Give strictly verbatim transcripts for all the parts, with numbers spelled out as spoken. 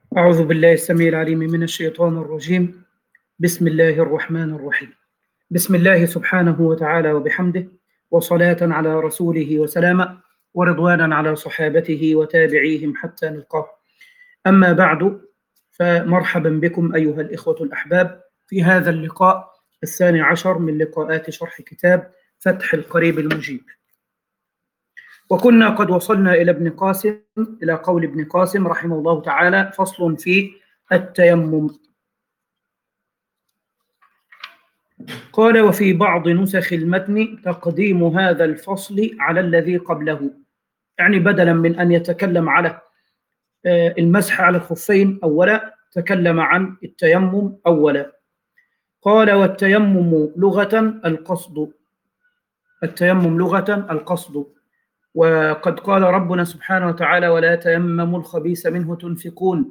أعوذ بالله السميع العليم من الشيطان الرجيم. بسم الله الرحمن الرحيم. بسم الله سبحانه وتعالى وبحمده، وصلاة على رسوله وسلاما، ورضوانا على صحابته وتابعيهم حتى نلقاه. أما بعد، فمرحبا بكم أيها الإخوة الأحباب في هذا اللقاء الثاني عشر من لقاءات شرح كتاب فتح القريب المجيب. وكنا قد وصلنا إلى ابن قاسم إلى قول ابن قاسم رحمه الله تعالى: فصل في التيمم. قال: وفي بعض نسخ المتن تقديم هذا الفصل على الذي قبله، يعني بدلا من أن يتكلم على المسح على الخفين أولا تكلم عن التيمم أولا. قال: والتيمم لغة القصد. التيمم لغة القصد. وقد قال ربنا سبحانه وتعالى: ولا تيمموا الخبيث منه تنفقون،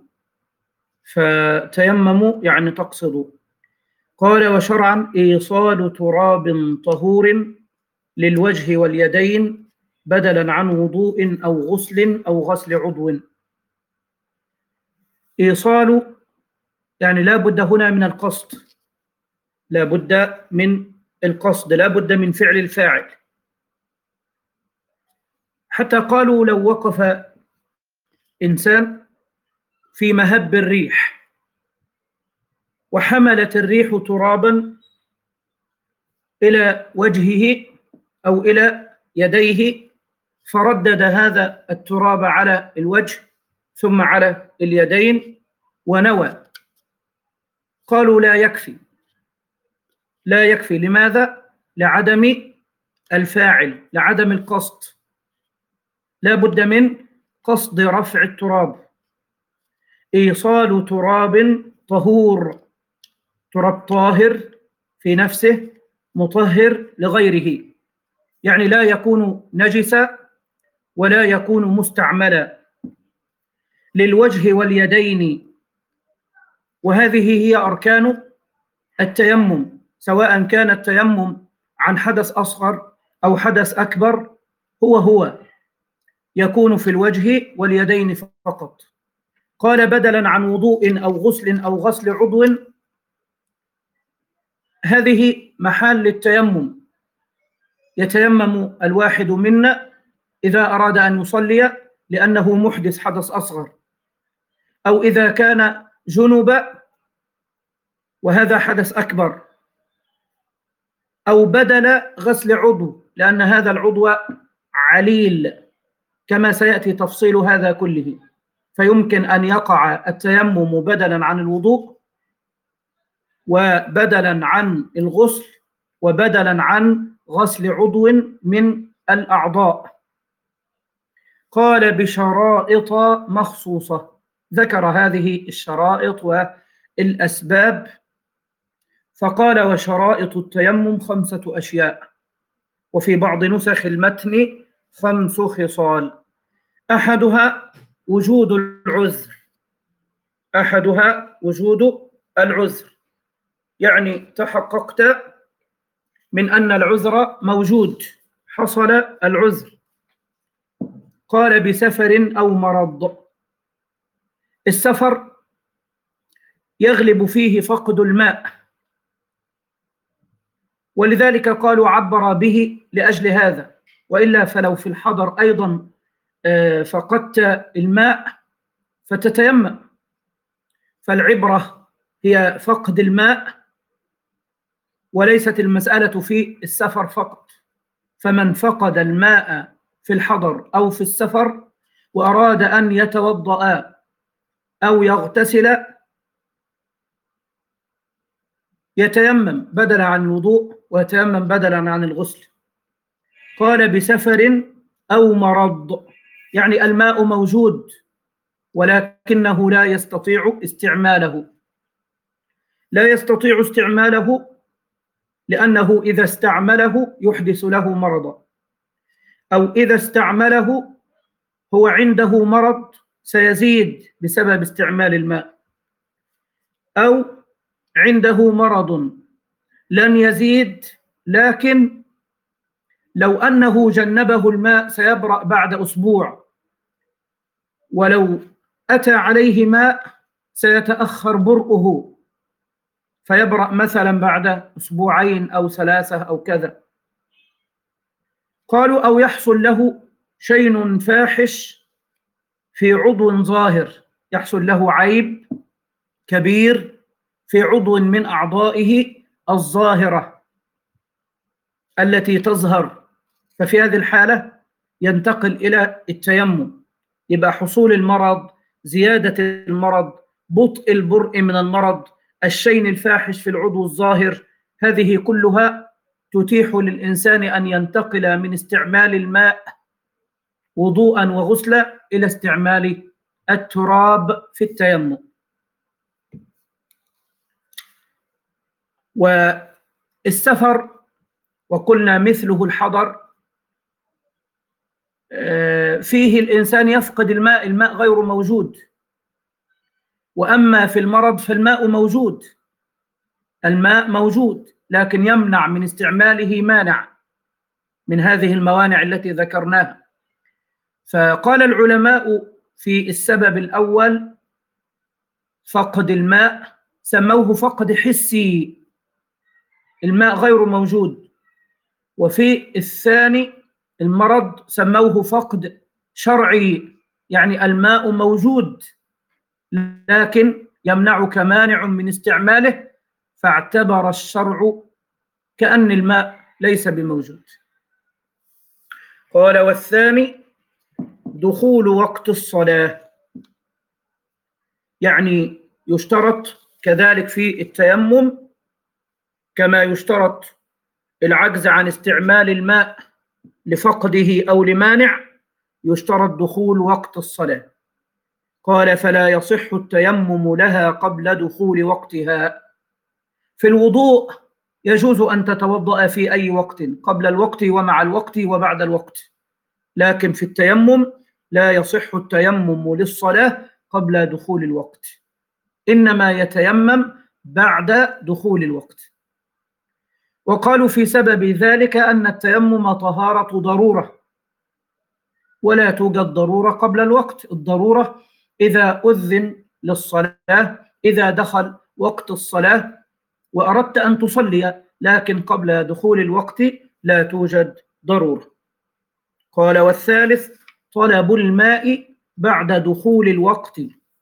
فتيمموا يعني تقصدوا. قال: وشرعا إيصال تراب طهور للوجه واليدين بدلا عن وضوء أو غسل أو غسل عضو. إيصال يعني لا بد هنا من القصد، لا بد من القصد، لا بد من فعل الفاعل. حتى قالوا لو وقف إنسان في مهب الريح وحملت الريح ترابا إلى وجهه أو إلى يديه، فردد هذا التراب على الوجه ثم على اليدين ونوى، قالوا لا يكفي. لا يكفي. لماذا؟ لعدم الفاعل، لعدم القصد. لا بد من قصد رفع التراب. إيصال تراب طهور، تراب طاهر في نفسه مطهر لغيره، يعني لا يكون نجسا ولا يكون مستعملا، للوجه واليدين. وهذه هي أركان التيمم، سواء كان التيمم عن حدث أصغر أو حدث أكبر، هو هو يكون في الوجه واليدين فقط. قال: بدلا عن وضوء أو غسل أو غسل عضو، هذه محال للتيمم. يتيمم الواحد منا إذا أراد أن يصلي لأنه محدث حدث أصغر، أو إذا كان جنبا وهذا حدث أكبر، أو بدل غسل عضو لأن هذا العضو عليل كما سيأتي تفصيل هذا كله، فيمكن أن يقع التيمم بدلا عن الوضوء وبدلا عن الغسل وبدلا عن غسل عضو من الأعضاء. قال: بشرائط مخصوصة. ذكر هذه الشرائط والأسباب، فقال: وشرائط التيمم خمسة أشياء، وفي بعض نسخ المتن خمس خصال. أحدها وجود العذر. أحدها وجود العذر، يعني تحققت من أن العذر موجود، حصل العذر. قال: بسفر أو مرض. السفر يغلب فيه فقد الماء، ولذلك قالوا عبر به لأجل هذا، وإلا فلو في الحضر أيضا فقدت الماء فتتيمم. فالعبرة هي فقد الماء وليست المسألة في السفر فقط. فمن فقد الماء في الحضر أو في السفر وأراد أن يتوضأ أو يغتسل يتيمم بدلا عن الوضوء ويتيمم بدلا عن الغسل. قال: بسفر أو مرض، يعني الماء موجود ولكنه لا يستطيع استعماله. لا يستطيع استعماله لأنه إذا استعمله يحدث له مرضا، أو إذا استعمله هو عنده مرض سيزيد بسبب استعمال الماء، أو عنده مرض لن يزيد لكن لو أنه جنبه الماء سيبرأ بعد أسبوع، ولو أتى عليه ماء سيتأخر برؤه فيبرأ مثلا بعد أسبوعين أو ثلاثة أو كذا. قالوا أو يحصل له شيء فاحش في عضو ظاهر، يحصل له عيب كبير في عضو من أعضائه الظاهرة التي تظهر، ففي هذه الحالة ينتقل إلى التيمم. يبقى حصول المرض، زيادة المرض، بطء البرء من المرض، الشيء الفاحش في العضو الظاهر، هذه كلها تتيح للإنسان أن ينتقل من استعمال الماء وضوءا وغسلا إلى استعمال التراب في التيمم. والسفر وقلنا مثله الحضر، فيه الإنسان يفقد الماء، الماء غير موجود. وأما في المرض فالماء موجود، الماء موجود لكن يمنع من استعماله مانع من هذه الموانع التي ذكرناها. فقال العلماء في السبب الأول فقد الماء سموه فقد حسي، الماء غير موجود. وفي الثاني المرض سموه فقد شرعي، يعني الماء موجود لكن يمنعك مانع من استعماله، فاعتبر الشرع كأن الماء ليس بموجود. قال والثاني دخول وقت الصلاة، يعني يشترط كذلك في التيمم كما يشترط العجز عن استعمال الماء لفقده أو لمانع، يشترط دخول وقت الصلاة. قال فلا يصح التيمم لها قبل دخول وقتها. في الوضوء يجوز أن تتوضأ في أي وقت، قبل الوقت ومع الوقت وبعد الوقت، لكن في التيمم لا يصح التيمم للصلاة قبل دخول الوقت، إنما يتيمم بعد دخول الوقت. وقالوا في سبب ذلك أن التيمم طهارة ضرورة، ولا توجد ضرورة قبل الوقت. الضرورة إذا أذن للصلاة، إذا دخل وقت الصلاة وأردت أن تصلي، لكن قبل دخول الوقت لا توجد ضرورة. قال والثالث طلب الماء بعد دخول الوقت.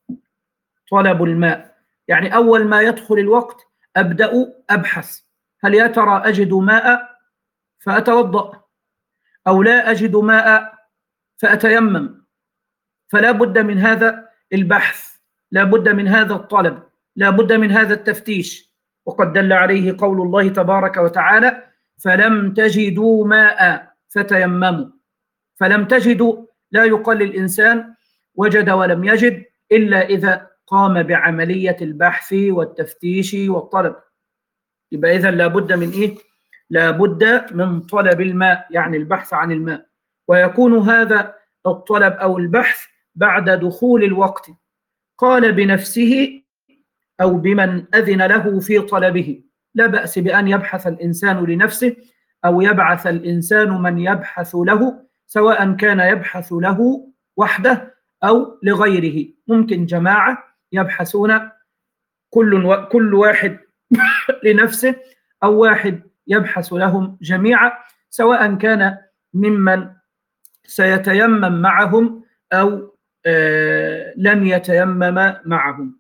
طلب الماء يعني أول ما يدخل الوقت أبدأ أبحث، هل يا ترى أجد ماء فأتوضأ أو لا أجد ماء فأتيمم. فلا بد من هذا البحث، لا بد من هذا الطلب، لا بد من هذا التفتيش. وقد دل عليه قول الله تبارك وتعالى فلم تجدوا ماء فتيمموا. فلم تجدوا لا يقال للإنسان وجد ولم يجد إلا إذا قام بعملية البحث والتفتيش والطلب. يبقى إذن لا بد من إيه؟ لا بد من طلب الماء، يعني البحث عن الماء. ويكون هذا الطلب أو البحث بعد دخول الوقت، قال بنفسه أو بمن أذن له في طلبه. لا بأس بأن يبحث الإنسان لنفسه أو يبعث الإنسان من يبحث له، سواء كان يبحث له وحده أو لغيره. ممكن جماعة يبحثون كل و... كل واحد لنفسه، أو واحد يبحث لهم جميعا، سواء كان ممن سيتيمم معهم أو آه لن يتيمم معهم.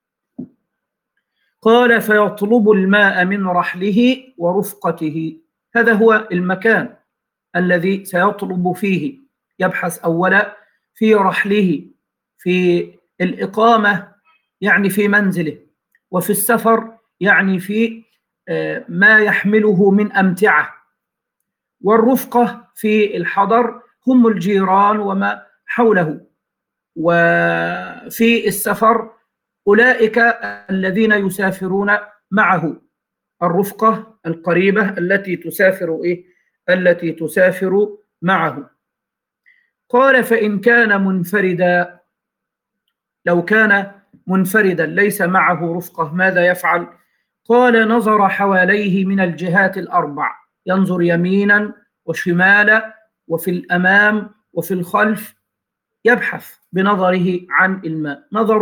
قال فيطلب الماء من رحله ورفقته. هذا هو المكان الذي سيطلب فيه، يبحث أولا في رحله، في الإقامة يعني في منزله، وفي السفر يعني في ما يحمله من أمتعة، والرفقة في الحضر هم الجيران وما حوله، وفي السفر أولئك الذين يسافرون معه، الرفقة القريبة التي تسافر إيه؟ التي تسافر معه. قال فإن كان منفردا، لو كان منفردا ليس معه رفقة ماذا يفعل؟ قال نظر حواليه من الجهات الأربع، ينظر يمينا وشمالا وفي الأمام وفي الخلف، يبحث بنظره عن الماء. نظره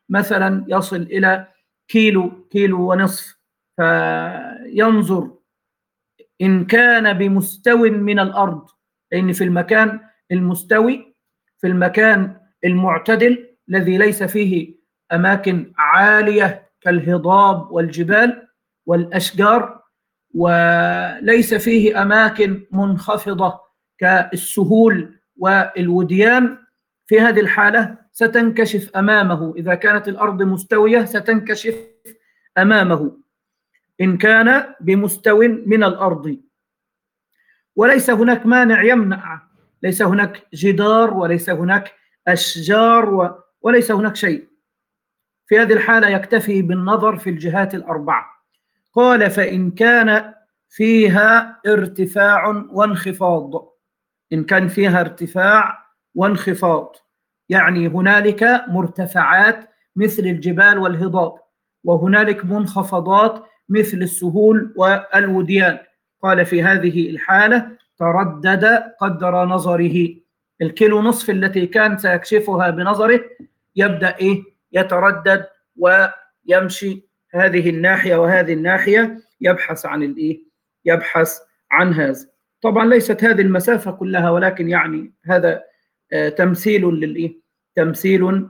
مثلا يصل إلى كيلو كيلو ونصف، فينظر إن كان بمستو من الأرض، لأن في المكان المستوي، في المكان المعتدل الذي ليس فيه أماكن عالية كالهضاب والجبال والأشجار، وليس فيه أماكن منخفضة كالسهول والوديان، في هذه الحالة ستنكشف أمامه. إذا كانت الأرض مستوية ستنكشف أمامه إن كان بمستو من الأرض، وليس هناك مانع يمنع، ليس هناك جدار وليس هناك أشجار وليس هناك شيء. في هذه الحالة يكتفي بالنظر في الجهات الأربعة. قال: فإن كان فيها ارتفاع وانخفاض، إن كان فيها ارتفاع وانخفاض، يعني هنالك مرتفعات مثل الجبال والهضاب، وهنالك منخفضات مثل السهول والوديان. قال: في هذه الحالة تردد قدر نظره، الكيلو نصف التي كان سيكشفها بنظره يبدأ إيه؟ يتردد ويمشي هذه الناحية وهذه الناحية، يبحث عن الإيه؟ يبحث عن هذا. طبعا ليست هذه المسافة كلها، ولكن يعني هذا آه تمثيل للإيه؟ تمثيل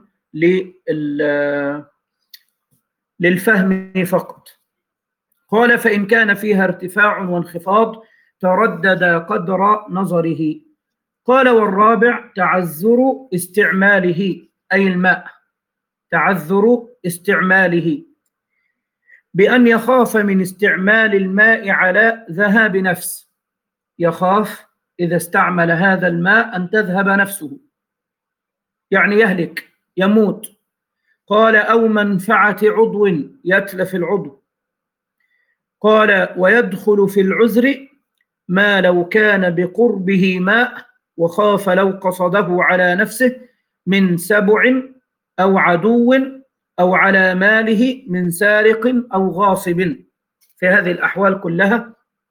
للفهم فقط. قال: فإن كان فيها ارتفاع وانخفاض تردد قدر نظره. قال: والرابع تعذر استعماله، أي الماء، تعذر استعماله، بأن يخاف من استعمال الماء على ذهاب نفس، يخاف إذا استعمل هذا الماء أن تذهب نفسه، يعني يهلك يموت. قال: أو منفعة عضو، يتلف العضو. قال: ويدخل في العذر ما لو كان بقربه ماء وخاف لو قصده على نفسه من سبع أو عدو أو على ماله من سارق أو غاصب. في هذه الأحوال كلها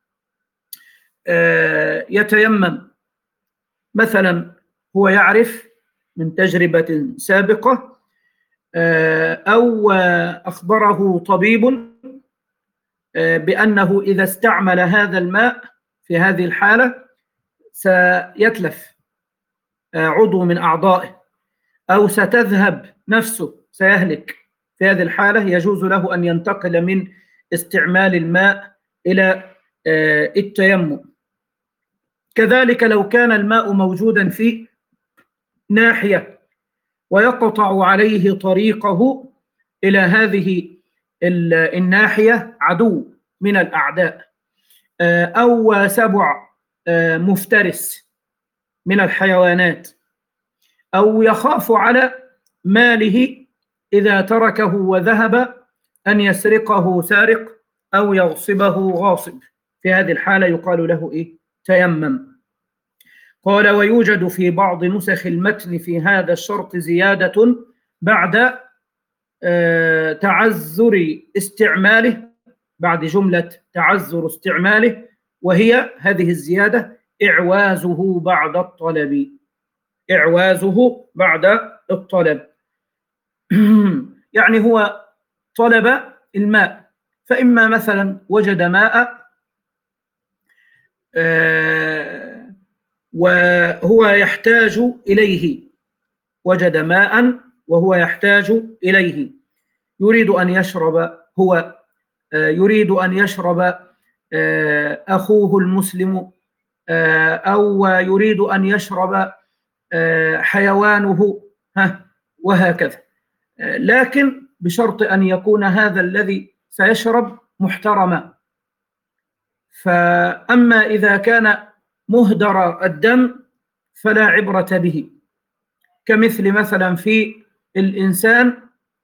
يتيمم. مثلا هو يعرف من تجربة سابقة أو أخبره طبيب بأنه إذا استعمل هذا الماء في هذه الحالة سيتلف عضو من أعضائه أو ستذهب نفسه، سيهلك. في هذه الحالة يجوز له أن ينتقل من استعمال الماء إلى التيمم. كذلك لو كان الماء موجودا في ناحية ويقطع عليه طريقه إلى هذه الناحية عدو من الأعداء أو سبع مفترس من الحيوانات، أو يخاف على ماله إذا تركه وذهب أن يسرقه سارق أو يغصبه غاصب، في هذه الحالة يقال له إيه؟ تيمم. قال: ويوجد في بعض نسخ المتن في هذا الشرط زيادة بعد آه تعذر استعماله، بعد جملة تعذر استعماله، وهي هذه الزيادة: إعوازه بعد الطلب، إعوازه بعد الطلب. يعني هو طلب الماء، فإما مثلا وجد ماء آه وهو يحتاج إليه، وجد ماء وهو يحتاج إليه، يريد أن يشرب، هو آه يريد أن يشرب آه أخوه المسلم، آه أو يريد أن يشرب آه حيوانه، ها وهكذا، آه لكن بشرط أن يكون هذا الذي سيشرب محترما. فأما إذا كان مهدر الدم فلا عبرة به، كمثل مثلا في الإنسان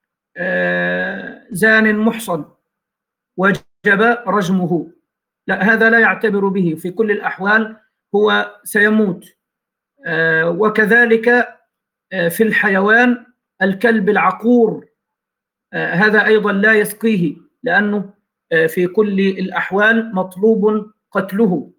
زان محصن وجب رجمه، لا، هذا لا يعتبر به، في كل الأحوال هو سيموت. وكذلك في الحيوان الكلب العقور، هذا أيضا لا يسقيه، لأنه في كل الأحوال مطلوب قتله.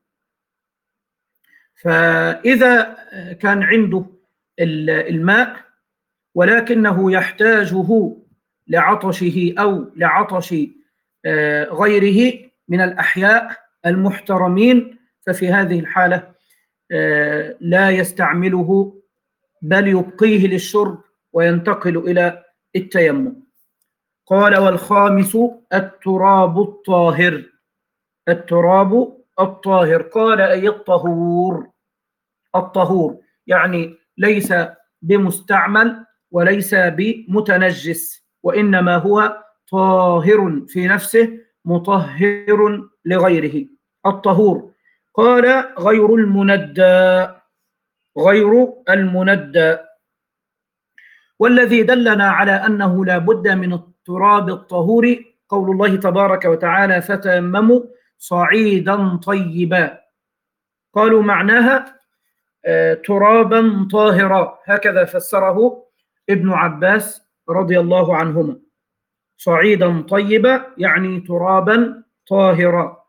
فإذا كان عنده الماء ولكنه يحتاجه لعطشه أو لعطش غيره من الأحياء المحترمين، ففي هذه الحالة لا يستعمله بل يبقيه للشرب وينتقل إلى التيمم. قال: والخامس التراب الطاهر. التراب الطاهر قال أي الطهور. الطهور يعني ليس بمستعمل وليس بمتنجس، وإنما هو طاهر في نفسه مطهر لغيره. الطهور. قال: غير المندى. غير المندى. والذي دلنا على أنه لا بد من التراب الطهور قول الله تبارك وتعالى: فتيمموا صعيدا طيبا. قالوا معناها ترابا طاهرا، هكذا فسره ابن عباس رضي الله عنهما. صعيدا طيبا يعني ترابا طاهرا.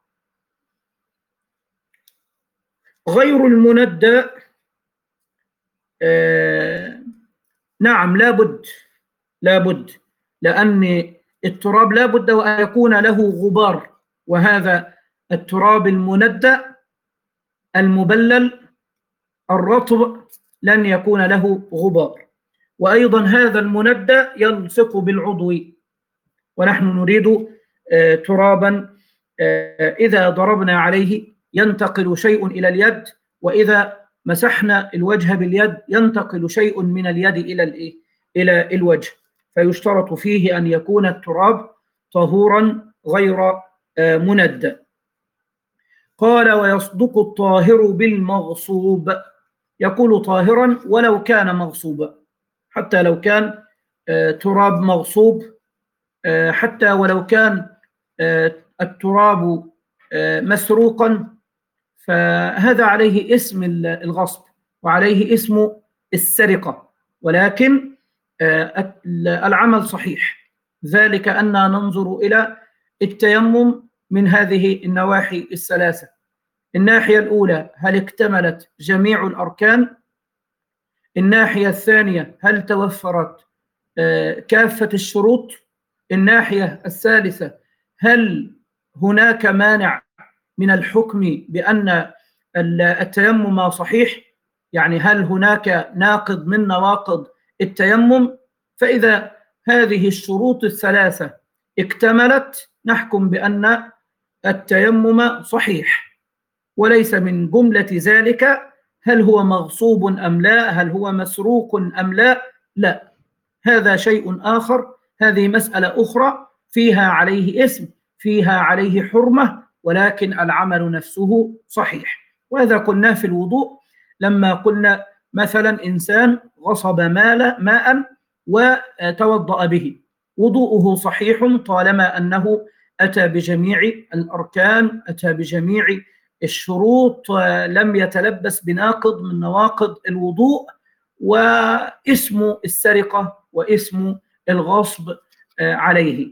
غير المندى آه نعم لابد لابد لأن التراب لابد وأن يكون له غبار، وهذا التراب المندى المبلل الرطب لن يكون له غبار. وأيضا هذا المندى يلصق بالعضو، ونحن نريد آه ترابا آه إذا ضربنا عليه ينتقل شيء إلى اليد، وإذا مسحنا الوجه باليد ينتقل شيء من اليد إلى الإيه؟ إلى الوجه. فيشترط فيه أن يكون التراب طهورا غير آه مندى. قال: ويصدق الطاهر بالمغصوب. يقول طاهرا ولو كان مغصوبا، حتى لو كان آه تراب مغصوب، آه حتى ولو كان آه التراب آه مسروقا، فهذا عليه اسم الغصب وعليه اسم السرقة، ولكن آه العمل صحيح. ذلك أننا ننظر إلى التيمم من هذه النواحي الثلاثة. الناحية الأولى: هل اكتملت جميع الأركان؟ الناحية الثانية: هل توفرت كافة الشروط؟ الناحية الثالثة: هل هناك مانع من الحكم بأن التيمم صحيح؟ يعني هل هناك ناقض من نواقض التيمم؟ فإذا هذه الشروط الثلاثة اكتملت نحكم بأن التيمم صحيح. وليس من جملة ذلك هل هو مغصوب أم لا، هل هو مسروق أم لا، لا، هذا شيء آخر. هذه مسألة أخرى فيها عليه اسم، فيها عليه حرمة، ولكن العمل نفسه صحيح. وهذا قلناه في الوضوء لما قلنا مثلا إنسان غصب ماء ماء وتوضأ به، وضوءه صحيح طالما أنه أتى بجميع الأركان، أتى بجميع الشروط، لم يتلبس بناقض من نواقض الوضوء، واسم السرقة واسم الغصب عليه.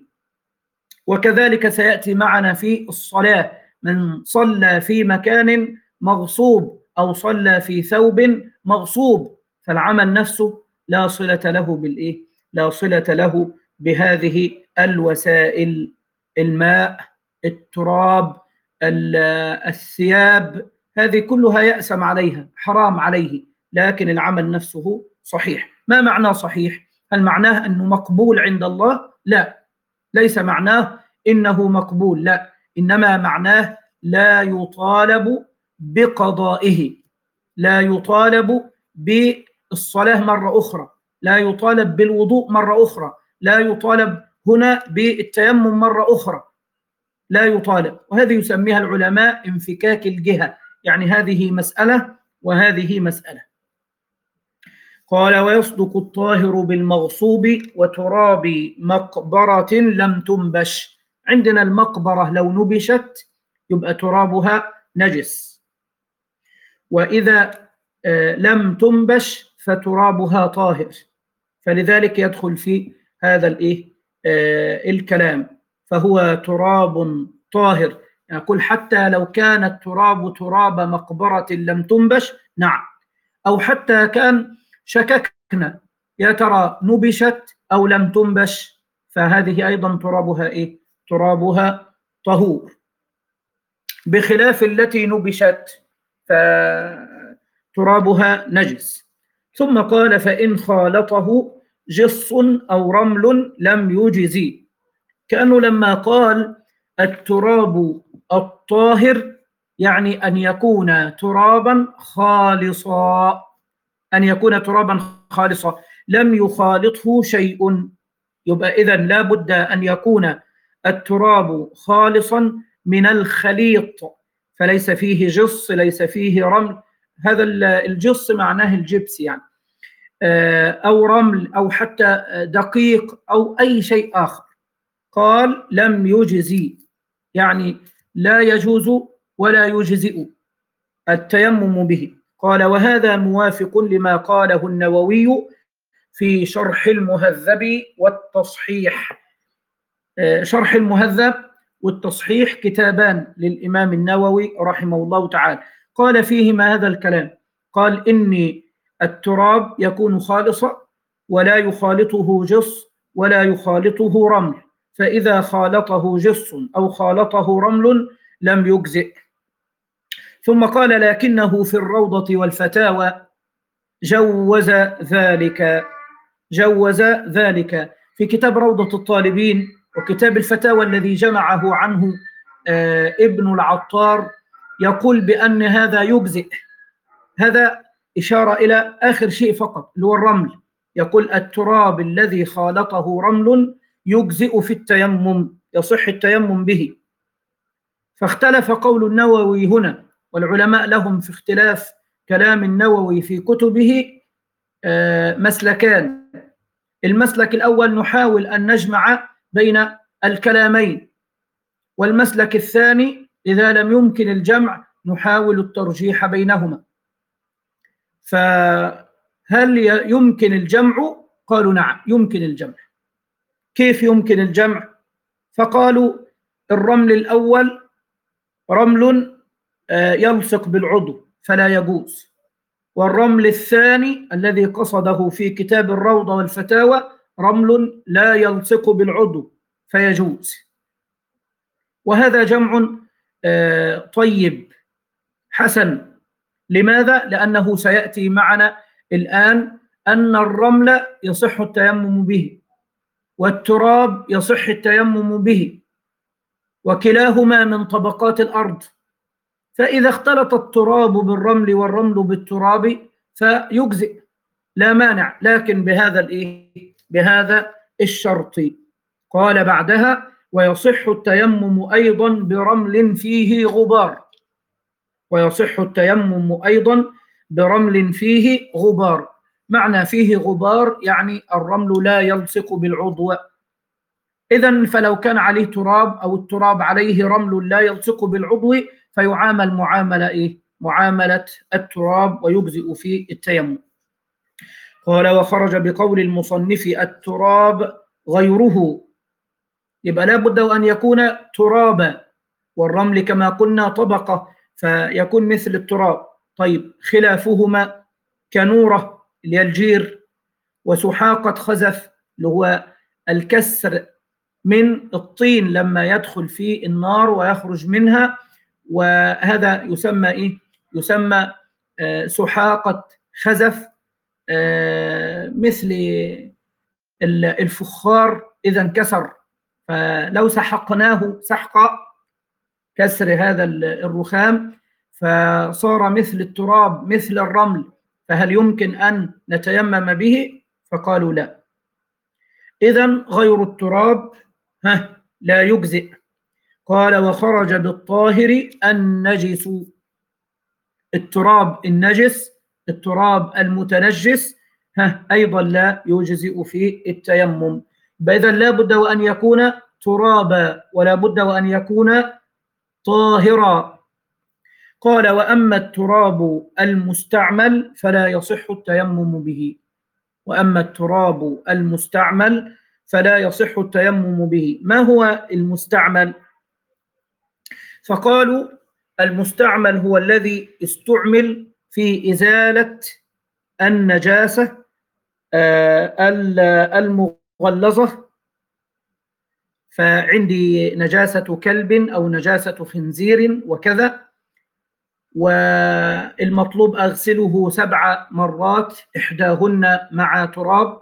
وكذلك سيأتي معنا في الصلاة: من صلى في مكان مغصوب أو صلى في ثوب مغصوب فالعمل نفسه لا صلة له بالإيه؟ لا صلة له بهذه الوسائل: الماء، التراب، الثياب، هذه كلها يأسم عليها، حرام عليه، لكن العمل نفسه صحيح. ما معنى صحيح؟ هل معناه أنه مقبول عند الله؟ لا، ليس معناه إنه مقبول، لا، إنما معناه لا يطالب بقضائه، لا يطالب بالصلاة مرة أخرى، لا يطالب بالوضوء مرة أخرى، لا يطالب هنا بالتيمم مرة أخرى، لا يطالب. وهذه يسميها العلماء انفكاك الجهة، يعني هذه مسألة وهذه مسألة. قال: ويصدق الطاهر بالمغصوب وتراب مقبرة لم تنبش. عندنا المقبرة لو نبشت يبقى ترابها نجس، وإذا لم تنبش فترابها طاهر، فلذلك يدخل في هذا الإيه الكلام، فهو تراب طاهر. يقول حتى لو كان التراب تراب مقبرة لم تنبش، نعم، أو حتى كان شككنا يا ترى نبشت أو لم تنبش، فهذه أيضا ترابها إيه؟ ترابها طهور، بخلاف التي نبشت فترابها نجس. ثم قال فإن خالطه جص أو رمل لم يجزي، كأنه لما قال التراب الطاهر يعني أن يكون ترابا خالصا، أن يكون ترابا خالصا لم يخالطه شيء، يبقى إذن لا بد أن يكون التراب خالصا من الخليط، فليس فيه جص، ليس فيه رمل. هذا الجص معناه الجبس يعني، أو رمل أو حتى دقيق أو أي شيء آخر. قال لم يجزي يعني لا يجوز ولا يجزئ التيمم به. قال وهذا موافق لما قاله النووي في شرح المهذب والتصحيح. شرح المهذب والتصحيح كتابان للإمام النووي رحمه الله تعالى، قال فيهما هذا الكلام، قال إني التراب يكون خالصا ولا يخالطه جص ولا يخالطه رمل، فإذا خالطه جص أو خالطه رمل لم يجزئ. ثم قال لكنه في الروضة والفتاوى جوز ذلك، جوز ذلك في كتاب روضة الطالبين وكتاب الفتاوى الذي جمعه عنه ابن العطار، يقول بأن هذا يجزئ. هذا إشارة إلى آخر شيء فقط اللي هو الرمل، يقول التراب الذي خالطه رمل يجزئ في التيمم، يصح التيمم به. فاختلف قول النووي هنا، والعلماء لهم في اختلاف كلام النووي في كتبه مسلكان. المسلك الأول نحاول أن نجمع بين الكلامين، والمسلك الثاني إذا لم يمكن الجمع نحاول الترجيح بينهما. فهل يمكن الجمع؟ قالوا نعم يمكن الجمع. كيف يمكن الجمع؟ فقالوا الرمل الأول رمل يلصق بالعضو فلا يجوز، والرمل الثاني الذي قصده في كتاب الروضة والفتاوى رمل لا يلصق بالعضو فيجوز. وهذا جمع طيب حسن. لماذا؟ لأنه سيأتي معنا الآن أن الرمل يصح التيمم به والتراب يصح التيمم به، وكلاهما من طبقات الأرض، فإذا اختلط التراب بالرمل والرمل بالتراب فيجزئ لا مانع، لكن بهذا الإيه؟ بهذا الشرط. قال بعدها ويصح التيمم أيضا برمل فيه غبار، ويصح التيمم أيضا برمل فيه غبار. معنى فيه غبار يعني الرمل لا يلصق بالعضو، إذن فلو كان عليه تراب أو التراب عليه رمل لا يلصق بالعضو فيعامل معاملة إيه؟ معاملة التراب ويجزئ في التيمم. قال وخرج بقول المصنف التراب غيره، يبقى لابد أن يكون ترابا، والرمل كما قلنا طبقة فيكون مثل التراب. طيب خلافهما كنورة اللي هي الجير، وسحاقة خزف اللي هو الكسر من الطين لما يدخل في النار ويخرج منها، وهذا يسمى إيه؟ يسمى آه سحاقة خزف، آه مثل الفخار إذا انكسر، فلو سحقناه سحقا كسر هذا الرخام فصار مثل التراب مثل الرمل، فهل يمكن أن نتيمم به؟ فقالوا لا. إذن غير التراب ها لا يجزئ. قال وخرج بالطاهر النجس، التراب النجس التراب المتنجس ها أيضا لا يجزئ في التيمم. إذن لا بد وأن يكون ترابا ولا بد وأن يكون طاهرا. قال وأما التراب المستعمل فلا يصح التيمم به، وأما التراب المستعمل فلا يصح التيمم به. ما هو المستعمل؟ فقالوا المستعمل هو الذي استعمل في إزالة النجاسة المغلظة فعندي نجاسة كلب أو نجاسة خنزير وكذا، والمطلوب أغسله سبع مرات إحداهن مع تراب،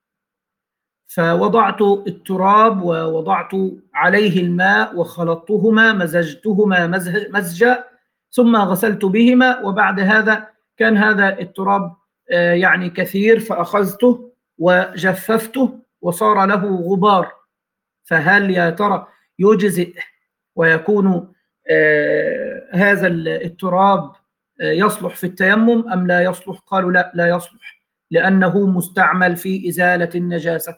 فوضعت التراب ووضعت عليه الماء وخلطتهما مزجتهما مزجا ثم غسلت بهما، وبعد هذا كان هذا التراب يعني كثير فأخذته وجففته وصار له غبار، فهل يا ترى يجزئ ويكون هذا التراب يصلح في التيمم أم لا يصلح؟ قالوا لا لا يصلح، لأنه مستعمل في إزالة النجاسة.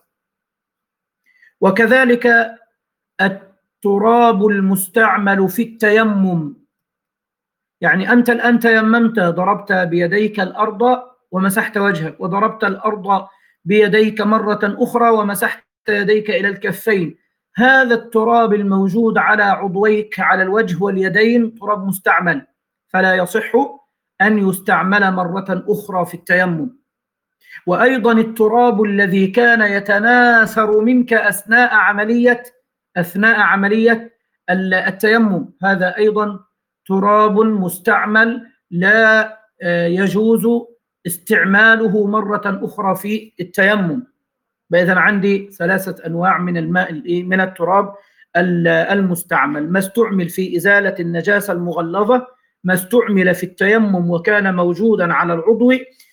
وكذلك التراب المستعمل في التيمم، يعني أنت الآن تيممت، ضربت بيديك الأرض ومسحت وجهك، وضربت الأرض بيديك مرة أخرى ومسحت يديك إلى الكفين، هذا التراب الموجود على عضويك على الوجه واليدين تراب مستعمل، فلا يصح أن يستعمل مرة أخرى في التيمم. وأيضا التراب الذي كان يتناثر منك أثناء عملية أثناء عملية التيمم، هذا أيضا تراب مستعمل لا يجوز استعماله مرة أخرى في التيمم. إذن عندي ثلاثة أنواع من الماء من التراب المستعمل: ما استعمل في إزالة النجاسة المغلظة، ما استعمل في التيمم وكان موجودا على العضو،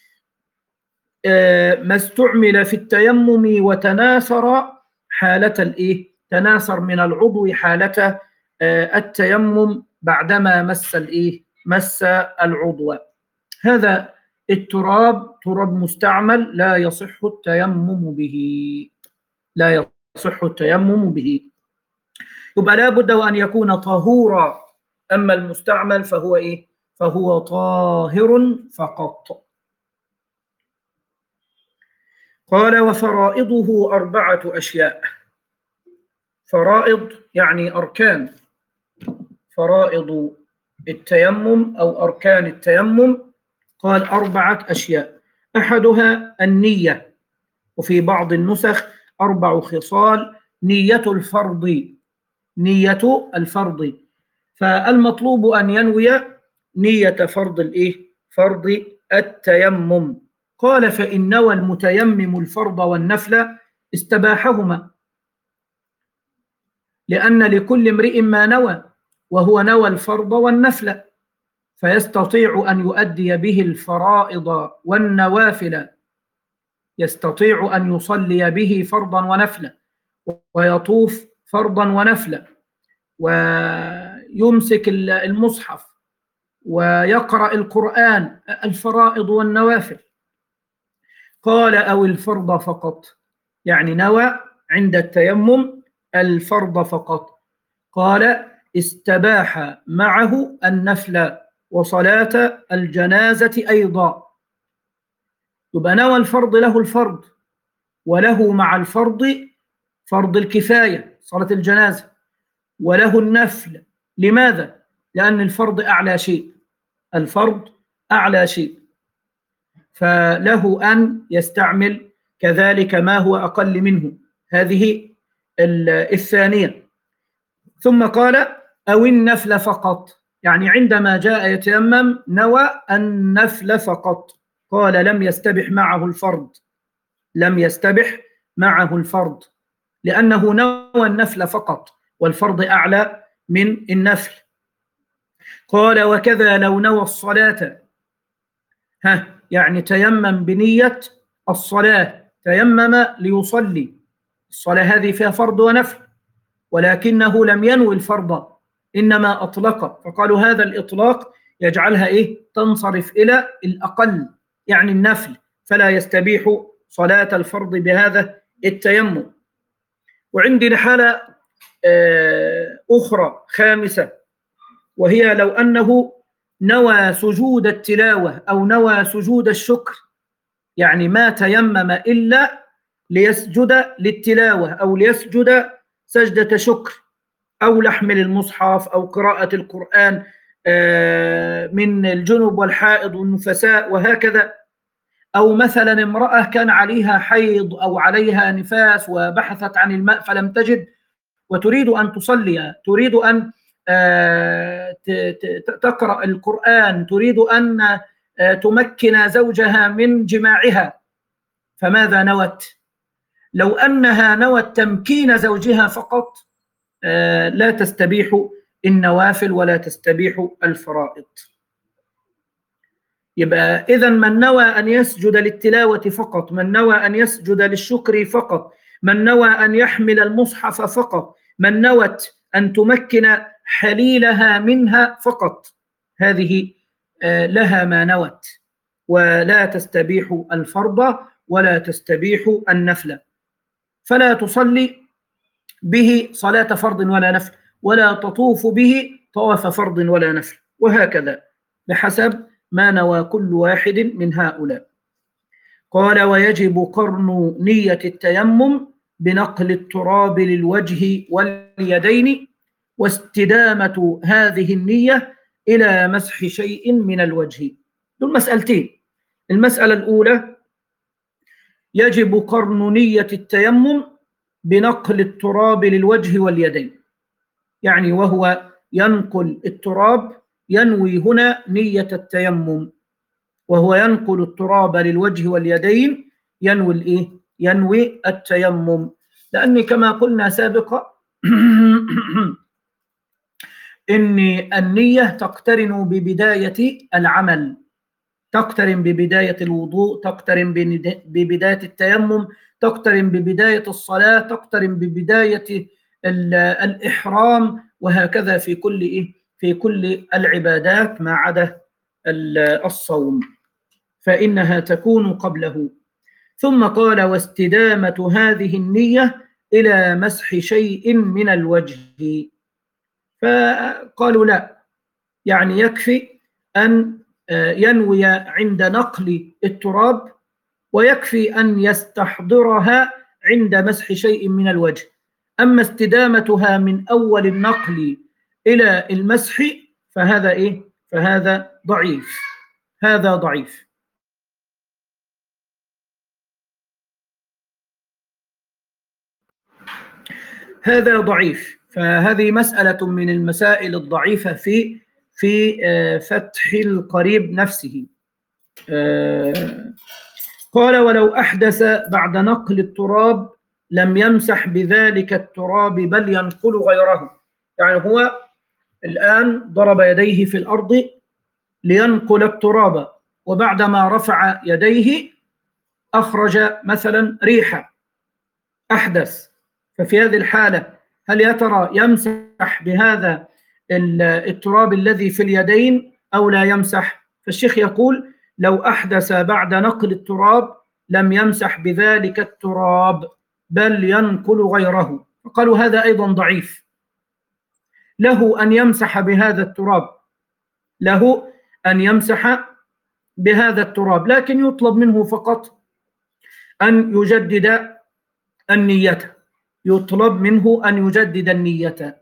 ما استعمل في التيمم وتناثر حالة الإيه؟ تناثر من العضو حالة التيمم بعدما مس الإيه؟ مس العضو. هذا التراب تراب مستعمل لا يصح التيمم به، لا يصح التيمم به، يبقى لا بد وأن يكون طهورا. أما المستعمل فهو إيه؟ فهو طاهر فقط. قال: وفرائضه أربعة أشياء. فرائض يعني أركان، فرائض التيمم أو أركان التيمم، قال أربعة أشياء: أحدها النية، وفي بعض النسخ أربع خصال: نية الفرض، نية الفرض، فالمطلوب أن ينوي نية فرض الإيه؟ فرض التيمم. قال: فإن نوى المتيمم الفرض والنفل استباحهما، لأن لكل امرئ ما نوى، وهو نوى الفرض والنفل، فيستطيع أن يؤدي به الفرائض والنوافل، يستطيع أن يصلي به فرضا ونفلا، ويطوف فرضا ونفلا، ويمسك المصحف ويقرأ القرآن، الفرائض والنوافل. قال: أو الفرض فقط، يعني نوى عند التيمم الفرض فقط. قال: استباح معه النفل وصلاة الجنازة أيضا. يبقى نوى الفرض له الفرض، وله مع الفرض فرض الكفاية صلاة الجنازة، وله النفل. لماذا؟ لأن الفرض أعلى شيء، الفرض أعلى شيء، فله أن يستعمل كذلك ما هو أقل منه. هذه الثانية. ثم قال: أو النفل فقط، يعني عندما جاء يتيمم نوى النفل فقط. قال: لم يستبح معه الفرض، لم يستبح معه الفرض، لأنه نوى النفل فقط، والفرض أعلى من النفل. قال: وكذا لو نوى الصلاة، ها يعني تيمم بنية الصلاة، تيمم ليصلي، الصلاة هذه فيها فرض ونفل، ولكنه لم ينوي الفرض، إنما أطلق، فقالوا هذا الإطلاق يجعلها إيه؟ تنصرف إلى الأقل، يعني النفل، فلا يستبيح صلاة الفرض بهذا التيمم. وعندنا حالة أخرى خامسة، وهي لو أنه نوى سجود التلاوة أو نوى سجود الشكر، يعني ما تيمم إلا ليسجد للتلاوة أو ليسجد سجدة شكر، أو لحمل المصحف، أو قراءة القرآن من الجنب والحائض والنفساء وهكذا، أو مثلا امرأة كان عليها حيض أو عليها نفاس وبحثت عن الماء فلم تجد، وتريد أن تصلي، تريد أن تقرأ القرآن، تريد أن تمكن زوجها من جماعها، فماذا نوت؟ لو أنها نوت تمكين زوجها فقط لا تستبيح النوافل ولا تستبيح الفرائض. يبقى إذن من نوى أن يسجد للتلاوة فقط، من نوى أن يسجد للشكر فقط، من نوى أن يحمل المصحف فقط، من نوت أن تمكن حليلها منها فقط، هذه لها ما نوت، ولا تستبيح الفرض ولا تستبيح النفل، فلا تصلي به صلاة فرض ولا نفل، ولا تطوف به طواف فرض ولا نفل، وهكذا بحسب ما نوى كل واحد من هؤلاء. قال: ويجب قرن نية التيمم بنقل التراب للوجه واليدين، واستدامة هذه النية إلى مسح شيء من الوجه. دول مسألتين. المسألة الأولى: يجب قرن نية التيمم بنقل التراب للوجه واليدين، يعني وهو ينقل التراب ينوي هنا نية التيمم، وهو ينقل التراب للوجه واليدين ينوي الايه؟ ينوي التيمم، لأن كما قلنا سابقا إن النية تقترن ببداية العمل، تقترن ببداية الوضوء، تقترن ببداية التيمم، تقترن ببداية الصلاة، تقترن ببداية الإحرام، وهكذا في كل إيه؟ في كل العبادات ما عدا الصوم، فإنها تكون قبله. ثم قال: واستدامة هذه النية إلى مسح شيء من الوجه. فقالوا لا، يعني يكفي أن ينوي عند نقل التراب، ويكفي أن يستحضرها عند مسح شيء من الوجه. أما استدامتها من أول النقل إلى المسح فهذا إيه؟ فهذا ضعيف، هذا ضعيف. هذا ضعيف، فهذه مسألة من المسائل الضعيفة في في فتح القريب نفسه. قال: ولو أحدث بعد نقل التراب لم يمسح بذلك التراب بل ينقل غيره. يعني هو الآن ضرب يديه في الأرض لينقل التراب، وبعدما رفع يديه أخرج مثلا ريحة، أحدث، ففي هذه الحالة هل يا ترى يمسح بهذا التراب الذي في اليدين أو لا يمسح؟ فالشيخ يقول: لو أحدث بعد نقل التراب لم يمسح بذلك التراب بل ينقل غيره. فقالوا هذا أيضا ضعيف، له أن يمسح بهذا التراب، له أن يمسح بهذا التراب، لكن يطلب منه فقط أن يجدد النية، يطلب منه أن يجدد النية.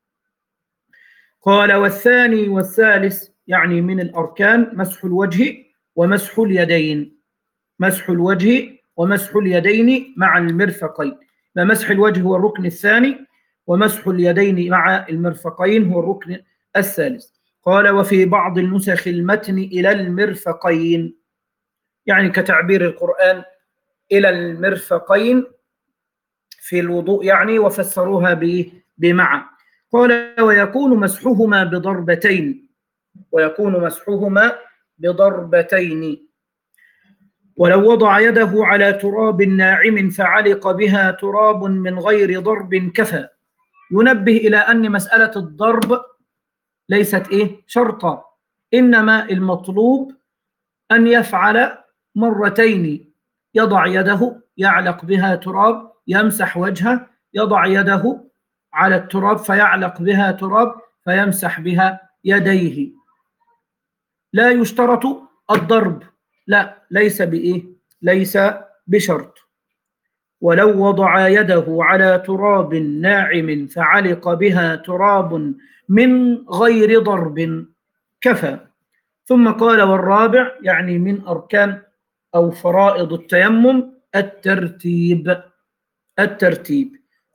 قال: والثاني والثالث، يعني من الأركان مسح الوجه ومسح اليدين، مسح الوجه ومسح اليدين مع المرفقين. فمسح الوجه هو الركن الثاني، ومسح اليدين مع المرفقين هو الركن الثالث. قال: وفي بعض النسخ المتن إلى المرفقين، يعني كتعبير القرآن إلى المرفقين في الوضوء يعني، وفسروها بمع. قال: ويكون مسحهما بضربتين، ويكون مسحهما بضربتين. ولو وضع يده على تراب ناعم فعلق بها تراب من غير ضرب كفى. ينبه إلى أن مسألة الضرب ليست إيه؟ شرطا، إنما المطلوب أن يفعل مرتين، يضع يده يعلق بها تراب، يمسح وجهه، يضع يده على التراب فيعلق بها تراب فيمسح بها يديه. لا يشترط الضرب، لا، ليس بإيه؟ ليس بشرط. ولو وضع يده على تراب ناعم فعلق بها تراب من غير ضرب كفى. ثم قال: والرابع، يعني من أركان أو فرائض التيمم الترتيب، الترتيب.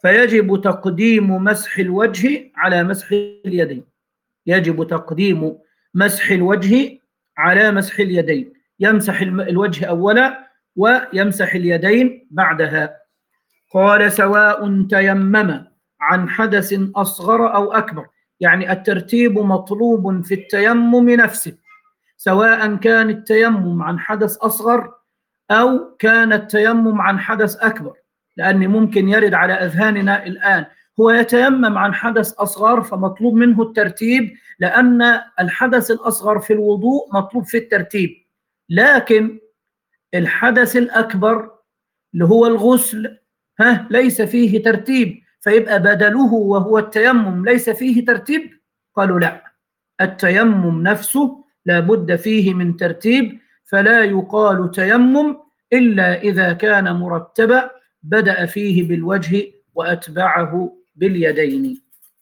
فيجب تقديم مسح الوجه على مسح اليدين. يجب تقديم مسح الوجه على مسح اليدين، يمسح الوجه أولا ويمسح اليدين بعدها. قال سواء تيمم عن حدث أصغر أو أكبر، يعني الترتيب مطلوب في التيمم نفسه، سواء كان التيمم عن حدث أصغر أو كان التيمم عن حدث أكبر، لأن ممكن يرد على أذهاننا الآن هو يتيمم عن حدث أصغر فمطلوب منه الترتيب، لأن الحدث الأصغر في الوضوء مطلوب في الترتيب، لكن الحدث الأكبر اللي هو الغسل ها ليس فيه ترتيب، فيبقى بدله وهو التيمم ليس فيه ترتيب. قالوا لا، التيمم نفسه لا بد فيه من ترتيب، فلا يقال تيمم إلا إذا كان مرتبا، بدأ فيه بالوجه وأتبعه باليدين.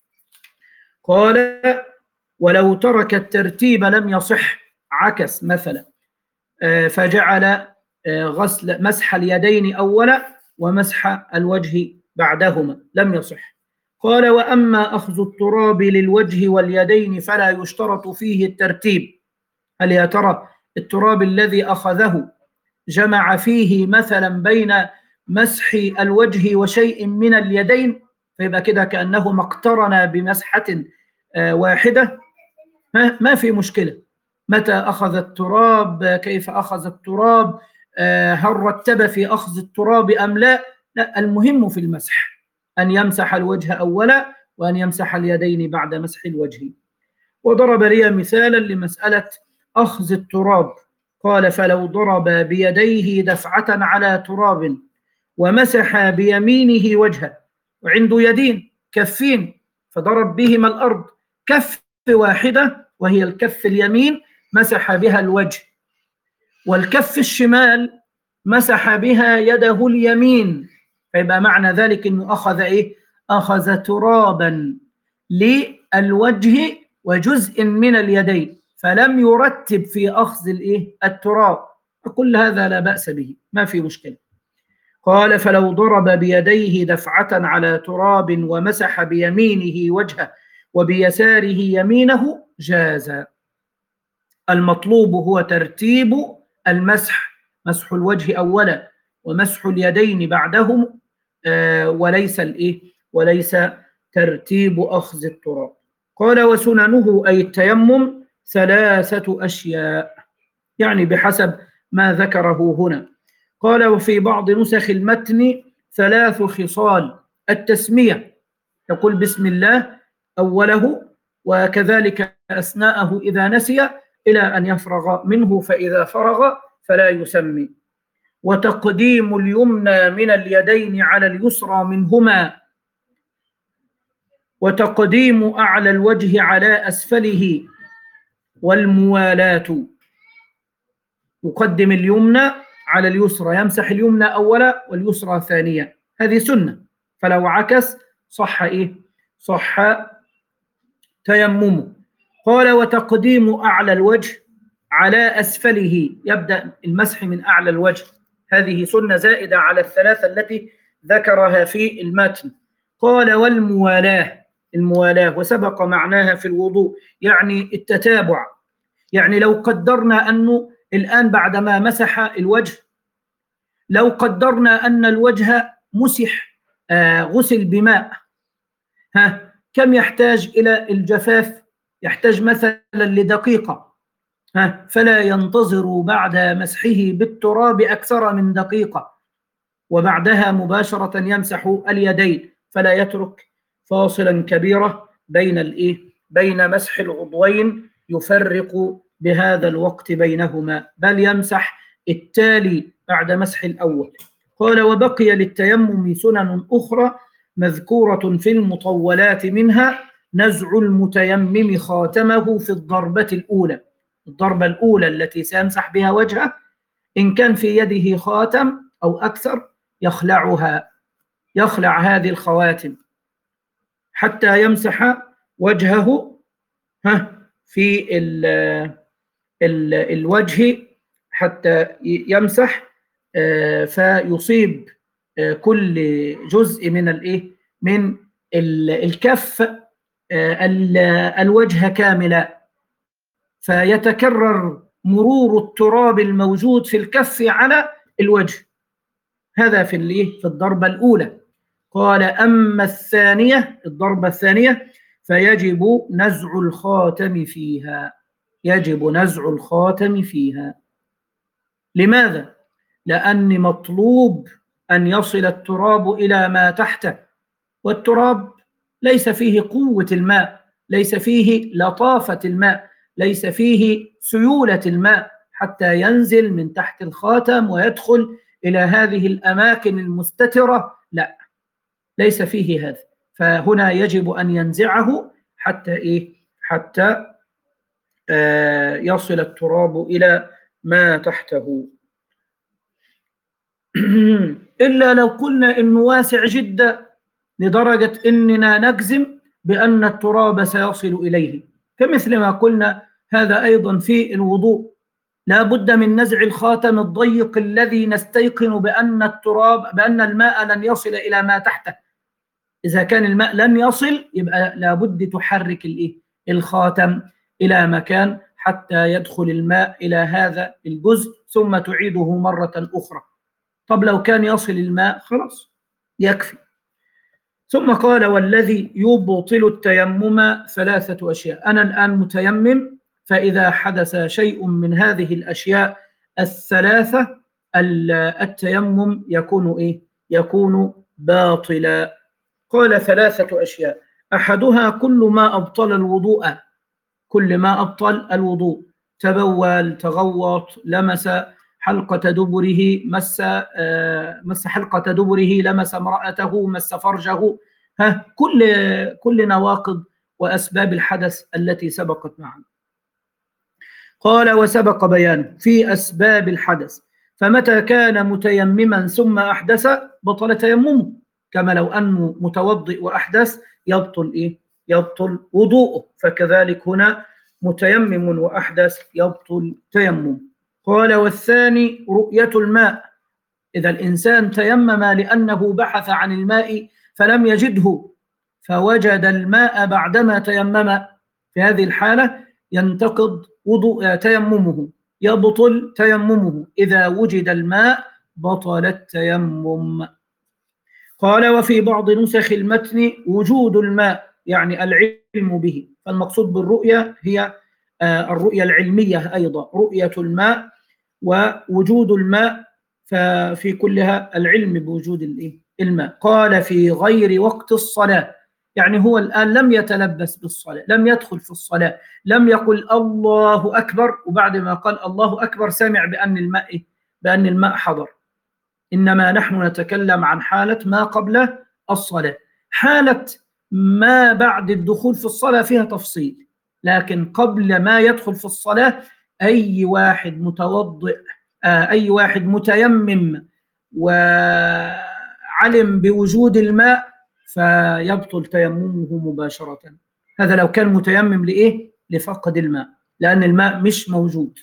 قال ولو ترك الترتيب لم يصح، عكس مثلا فجعل غسل مسح اليدين أولا ومسح الوجه بعدهما لم يصح. قال وأما أخذ التراب للوجه واليدين فلا يشترط فيه الترتيب. هل يا ترى التراب الذي أخذه جمع فيه مثلا بين مسح الوجه وشيء من اليدين، فيبقى كده كأنه ما اقترن بمسحة واحدة، ما في مشكلة. متى أخذ التراب، كيف أخذ التراب، هل رتب في أخذ التراب أم لا؟ لا، المهم في المسح أن يمسح الوجه أولا وأن يمسح اليدين بعد مسح الوجه. وضرب لي مثالا لمسألة أخذ التراب، قال فلو ضرب بيديه دفعة على تراب ومسح بيمينه وجهه، وعنده يدين كفين فضرب بهما الأرض، كف واحدة وهي الكف اليمين مسح بها الوجه، والكف الشمال مسح بها يده اليمين، فيبقى معنى ذلك أنه أخذ إيه؟ أخذ ترابا للوجه وجزء من اليدين، فلم يرتب في أخذ الإيه؟ التراب، فكل هذا لا بأس به، ما في مشكلة. قال فلو ضرب بيديه دفعة على تراب ومسح بيمينه وجهه وبيساره يمينه جاز. المطلوب هو ترتيب المسح، مسح الوجه أولا ومسح اليدين بعدهم، آه وليس الإيه؟ وليس ترتيب أخذ التراب. قال وسننه أي التيمم ثلاثة أشياء، يعني بحسب ما ذكره هنا. قال وفي بعض نسخ المتن ثلاث خصال: التسمية، يقول بسم الله أوله، وكذلك أثناءه إذا نسي إلى أن يفرغ منه، فإذا فرغ فلا يسمي. وتقديم اليمنى من اليدين على اليسرى منهما، وتقديم أعلى الوجه على أسفله، والموالاة، يقدم اليمنى على اليسرى، يمسح اليمنى أولا واليسرى ثانيا، هذه سنة، فلو عكس صح إيه؟ صح تيممه. قال وتقديم أعلى الوجه على أسفله، يبدأ المسح من أعلى الوجه، هذه سنة زائدة على الثلاثة التي ذكرها في المتن. قال والموالاة، الموالاة وسبق معناها في الوضوء، يعني التتابع، يعني لو قدرنا أنه الآن بعدما مسح الوجه، لو قدرنا أن الوجه مسح آه غسل بماء، ها كم يحتاج إلى الجفاف؟ يحتاج مثلا لدقيقة، ها فلا ينتظر بعد مسحه بالتراب أكثر من دقيقة، وبعدها مباشرة يمسح اليدين، فلا يترك فاصلا كبيرة بين الإيه؟ بين مسح العضوين يفرق بهذا الوقت بينهما، بل يمسح التالي بعد مسح الأول. قال وبقي للتيمم سنن أخرى مذكورة في المطولات، منها نزع المتيمم خاتمه في الضربة الأولى، الضربة الأولى التي سيمسح بها وجهه، إن كان في يده خاتم أو أكثر يخلعها، يخلع هذه الخواتم حتى يمسح وجهه في ال ال الوجه، حتى يمسح فيصيب كل جزء من الايه من الكف الوجه كاملا، فيتكرر مرور التراب الموجود في الكف على الوجه. هذا في في الضربة الأولى. قال أما الثانية، الضربة الثانية، فيجب نزع الخاتم فيها، يجب نزع الخاتم فيها. لماذا؟ لأن مطلوب أن يصل التراب إلى ما تحته، والتراب ليس فيه قوة الماء، ليس فيه لطافة الماء، ليس فيه سيولة الماء حتى ينزل من تحت الخاتم ويدخل إلى هذه الأماكن المستترة، لا، ليس فيه هذا. فهنا يجب أن ينزعه حتى إيه؟ حتى آه يصل التراب إلى ما تحته. إلا لو قلنا إنه واسع جدا لدرجة إننا نجزم بأن التراب سيصل إليه، كمثل ما قلنا هذا أيضا في الوضوء، لا بد من نزع الخاتم الضيق الذي نستيقن بأن التراب بأن الماء لن يصل إلى ما تحته. إذا كان الماء لن يصل يبقى لابد تحرك الإيه؟ الخاتم إلى مكان حتى يدخل الماء إلى هذا الجزء ثم تعيده مرة أخرى. طب لو كان يصل الماء خلاص يكفي. ثم قال والذي يبطل التيمم ثلاثة أشياء. أنا الآن متيمم، فإذا حدث شيء من هذه الأشياء الثلاثة التيمم يكون إيه؟ يكون باطلا. قال ثلاثة أشياء، أحدها كل ما أبطل الوضوء، كل ما أبطل الوضوء، تبول، تغوط، لمس حلقة دبره، مس آه مس حلقة دبره، لمس امرأته، مس فرجه، ها كل كل نواقض وأسباب الحدث التي سبقت معنا. قال وسبق بيان في أسباب الحدث، فمتى كان متيمما ثم أحدث بطل تيممه، كما لو أنه متوضئ وأحدث يبطل إيه؟ يبطل وضوءه، فكذلك هنا متيمم وأحدث يبطل تيمم. قال والثاني رؤية الماء، إذا الإنسان تيمم لأنه بحث عن الماء فلم يجده فوجد الماء بعدما تيمم، في هذه الحالة ينتقض وضوء تيممه، يبطل تيممه، إذا وجد الماء بطل التيمم. قال وفي بعض نسخ المتن وجود الماء، يعني العلم به، فالمقصود بالرؤية هي الرؤية العلمية أيضا، رؤية الماء ووجود الماء، ففي كلها العلم بوجود الماء. قال في غير وقت الصلاة، يعني هو الآن لم يتلبس بالصلاة، لم يدخل في الصلاة، لم يقل الله أكبر وبعد ما قال الله أكبر سمع بأن الماء بأن الماء حضر، إنما نحن نتكلم عن حالة ما قبل الصلاة. حالة ما بعد الدخول في الصلاة فيها تفصيل، لكن قبل ما يدخل في الصلاة أي واحد متوضئ، أي واحد متيمم وعلم بوجود الماء فيبطل تيممه مباشرة. هذا لو كان متيمم لإيه؟ لفقد الماء، لأن الماء مش موجود.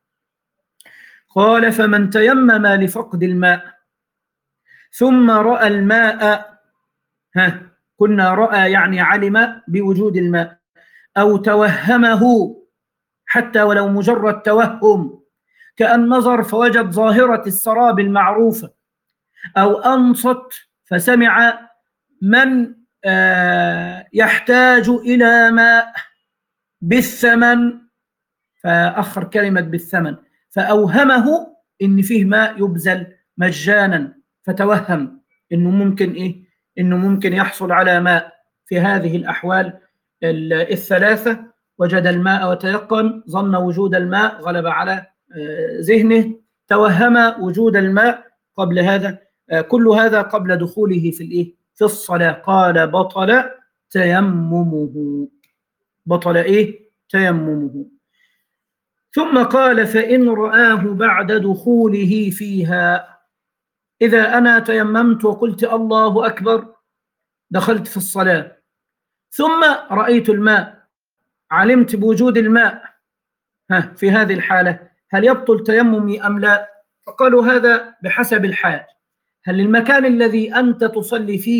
قال فمن تيمم لفقد الماء ثم رأى الماء، ها كنا رأى يعني علم بوجود الماء، أو توهمه حتى ولو مجرد توهم، كأن نظر فوجد ظاهرة السراب المعروفة، أو أنصت فسمع من يحتاج إلى ماء بالثمن فأخر كلمة بالثمن، فأوهمه إن فيه ماء يبذل مجانا، فتوهم إنه ممكن إيه؟ إنه ممكن يحصل على ماء. في هذه الأحوال الثلاثة وجد الماء وتيقن، ظن وجود الماء، غلب على ذهنه، توهم وجود الماء قبل هذا، كل هذا قبل دخوله في الإيه؟ في الصلاة. قال بطل تيممه، بطل إيه؟ تيممه. ثم قال فإن رآه بعد دخوله فيها، إذا أنا تيممت وقلت الله أكبر، دخلت في الصلاة ثم رأيت الماء، علمت بوجود الماء، ها في هذه الحالة هل يبطل تيممي أم لا؟ فقالوا هذا بحسب الحال. هل المكان الذي أنت تصلي فيه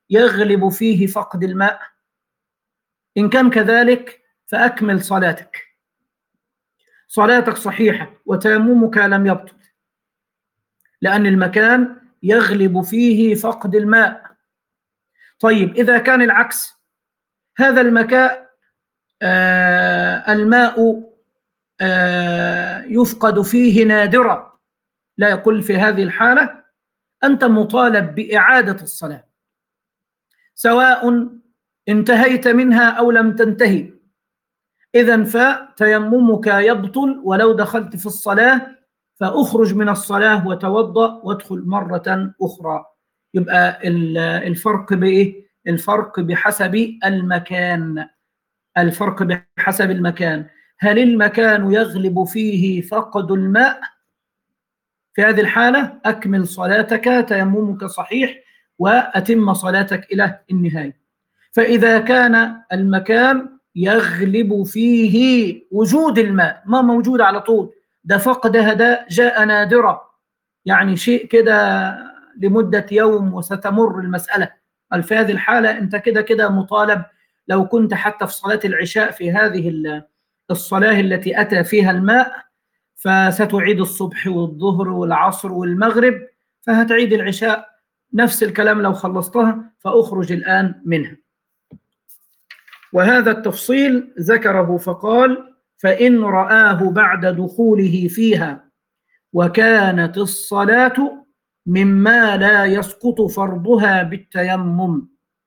يغلب فيه فقد الماء؟ إن كان كذلك فأكمل صلاتك، صلاتك صحيحة وتيممك لم يبطل، لأن المكان يغلب فيه فقد الماء. طيب إذا كان العكس، هذا المكان آه الماء آه يفقد فيه نادرا، لا يقول في هذه الحالة أنت مطالب بإعادة الصلاة، سواء انتهيت منها أو لم تنتهي، إذن فتيممك يبطل ولو دخلت في الصلاة، فأخرج من الصلاة وتوضأ وادخل مرة أخرى. يبقى الفرق بإيه؟ الفرق بحسب المكان، الفرق بحسب المكان. هل المكان يغلب فيه فقد الماء؟ في هذه الحالة أكمل صلاتك، تيممك صحيح، وأتم صلاتك إلى النهاية. فإذا كان المكان يغلب فيه وجود الماء، ما موجود على طول، ده فقد هذا جاء نادرا، يعني شيء كده لمدة يوم وستمر المسألة، في هذه الحالة أنت كده كده مطالب، لو كنت حتى في صلاة العشاء في هذه الصلاة التي أتى فيها الماء، فستعيد الصبح والظهر والعصر والمغرب، فهتعيد العشاء نفس الكلام لو خلصتها، فأخرج الآن منها. وهذا التفصيل ذكره فقال: فإن رآه بعد دخوله فيها وكانت الصلاة مما لا يسقط فرضها بالتيمم.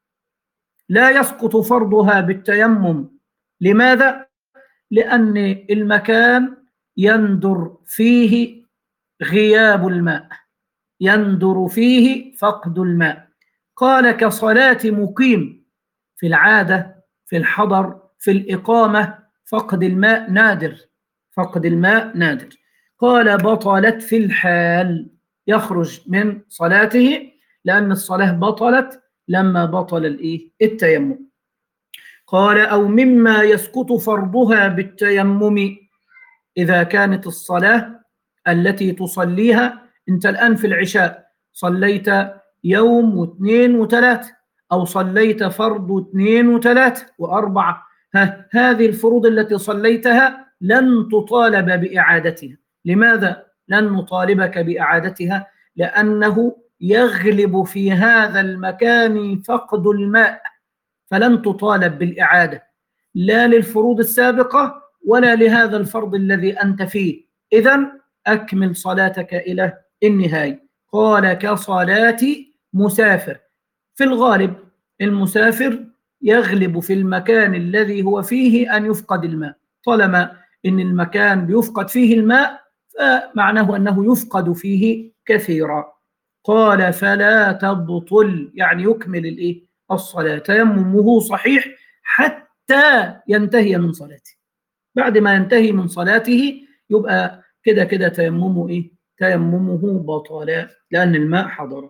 لا يسقط فرضها بالتيمم، لماذا؟ لأن المكان يندر فيه غياب الماء، يندر فيه فقد الماء. قال: كصلاة مقيم، في العادة، في الحضر، في الإقامة فقد الماء نادر، فقد الماء نادر. قال: بطلت في الحال، يخرج من صلاته، لأن الصلاة بطلت لما بطل الإيه؟ التيمم. قال: أو مما يسقط فرضها بالتيمم، إذا كانت الصلاة التي تصليها أنت الآن في العشاء صليت يوم واثنين وثلاث، أو صليت فرض اثنين وثلاث وأربعة، ها هذه الفروض التي صليتها لن تطالب بإعادتها. لماذا لن نطالبك بإعادتها؟ لأنه يغلب في هذا المكان فقد الماء، فلن تطالب بالإعادة، لا للفروض السابقة ولا لهذا الفرض الذي أنت فيه. إذن أكمل صلاتك إلى النهاية. قال: كصلاة مسافر. في الغالب المسافر يغلب في المكان الذي هو فيه أن يفقد الماء، طالما إن المكان بيفقد فيه الماء فمعناه أنه يفقد فيه كثيرا. قال: فلا تبطل، يعني يكمل الإيه؟ الصلاة، تيممه صحيح حتى ينتهي من صلاته. بعد ما ينتهي من صلاته يبقى كده كده تيممه إيه؟ تيممه بطل، لأن الماء حضر.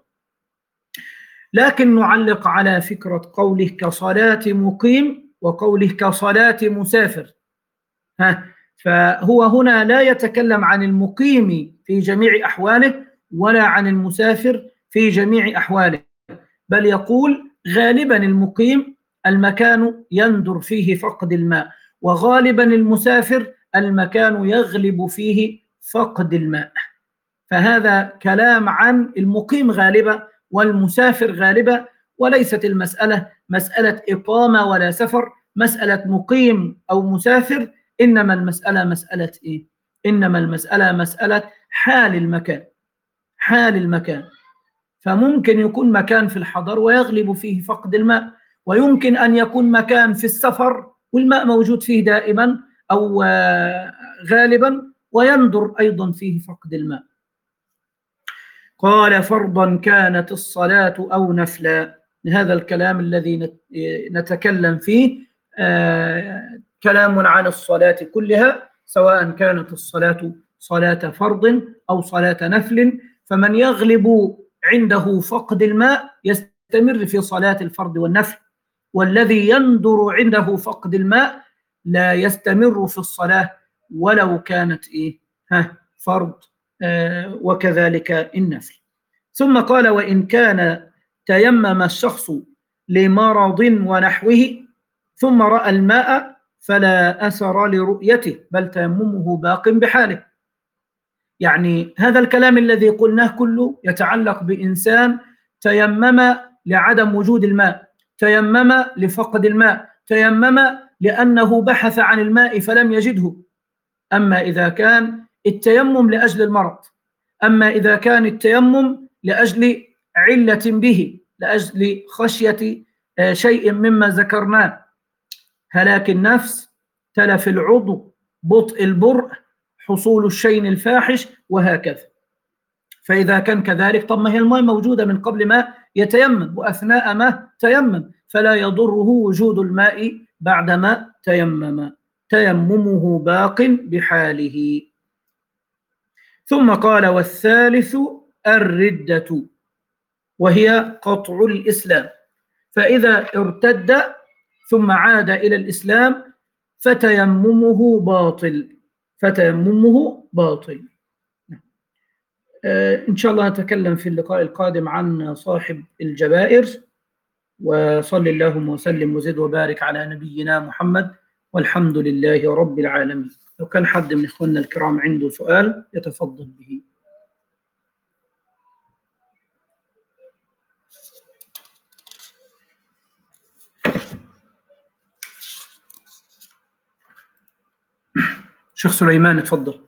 لكن نعلق على فكرة قوله كصلاة مقيم وقوله كصلاة مسافر. ها، فهو هنا لا يتكلم عن المقيم في جميع أحواله ولا عن المسافر في جميع أحواله، بل يقول غالبا المقيم المكان يندر فيه فقد الماء، وغالبا المسافر المكان يغلب فيه فقد الماء. فهذا كلام عن المقيم غالبا والمسافر غالبا، وليست المسألة مسألة إقامة ولا سفر، مسألة مقيم أو مسافر، إنما المسألة مسألة إيه؟ إنما المسألة مسألة حال المكان، حال المكان. فممكن يكون مكان في الحضر ويغلب فيه فقد الماء، ويمكن أن يكون مكان في السفر والماء موجود فيه دائما أو غالبا ويندر أيضا فيه فقد الماء. قال: فرضا كانت الصلاة أو نفلا. هذا الكلام الذي نتكلم فيه آه كلام عن الصلاة كلها، سواء كانت الصلاة صلاة فرض أو صلاة نفل، فمن يغلب عنده فقد الماء يستمر في صلاة الفرض والنفل، والذي يندر عنده فقد الماء لا يستمر في الصلاة ولو كانت إيه؟ ها فرض آه وكذلك النفل. ثم قال: وإن كان تيمم الشخص لمرض ونحوه ثم رأى الماء فلا أثر لرؤيته بل تيممه باق بحاله. يعني هذا الكلام الذي قلناه كله يتعلق بإنسان تيمم لعدم وجود الماء، تيمم لفقد الماء، تيمم لأنه بحث عن الماء فلم يجده. أما إذا كان التيمم لأجل المرض، أما إذا كان التيمم لأجل علة به، لأجل خشية شيء مما ذكرناه، هلاك النفس، تلف العضو، بطء البرء، حصول الشيء الفاحش، وهكذا. فإذا كان كذلك طب ما هي الماء موجودة من قبل ما يتيمم وأثناء ما تيمم، فلا يضره وجود الماء بعدما تيمم، تيممه باق بحاله. ثم قال: والثالث الردة، وهي قطع الإسلام. فإذا ارتد ثم عاد إلى الإسلام فتيممه باطل، فتيممه باطل. آه إن شاء الله نتكلم في اللقاء القادم عن صاحب الجبائر. وصل اللهم وسلم وزد وبارك على نبينا محمد، والحمد لله رب العالمين. لو كان حد من إخواننا الكرام عنده سؤال يتفضل به. شيخ سليمان اتفضل.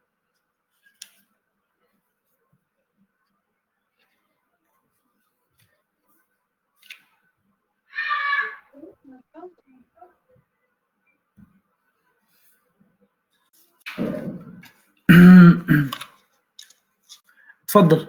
تفضل.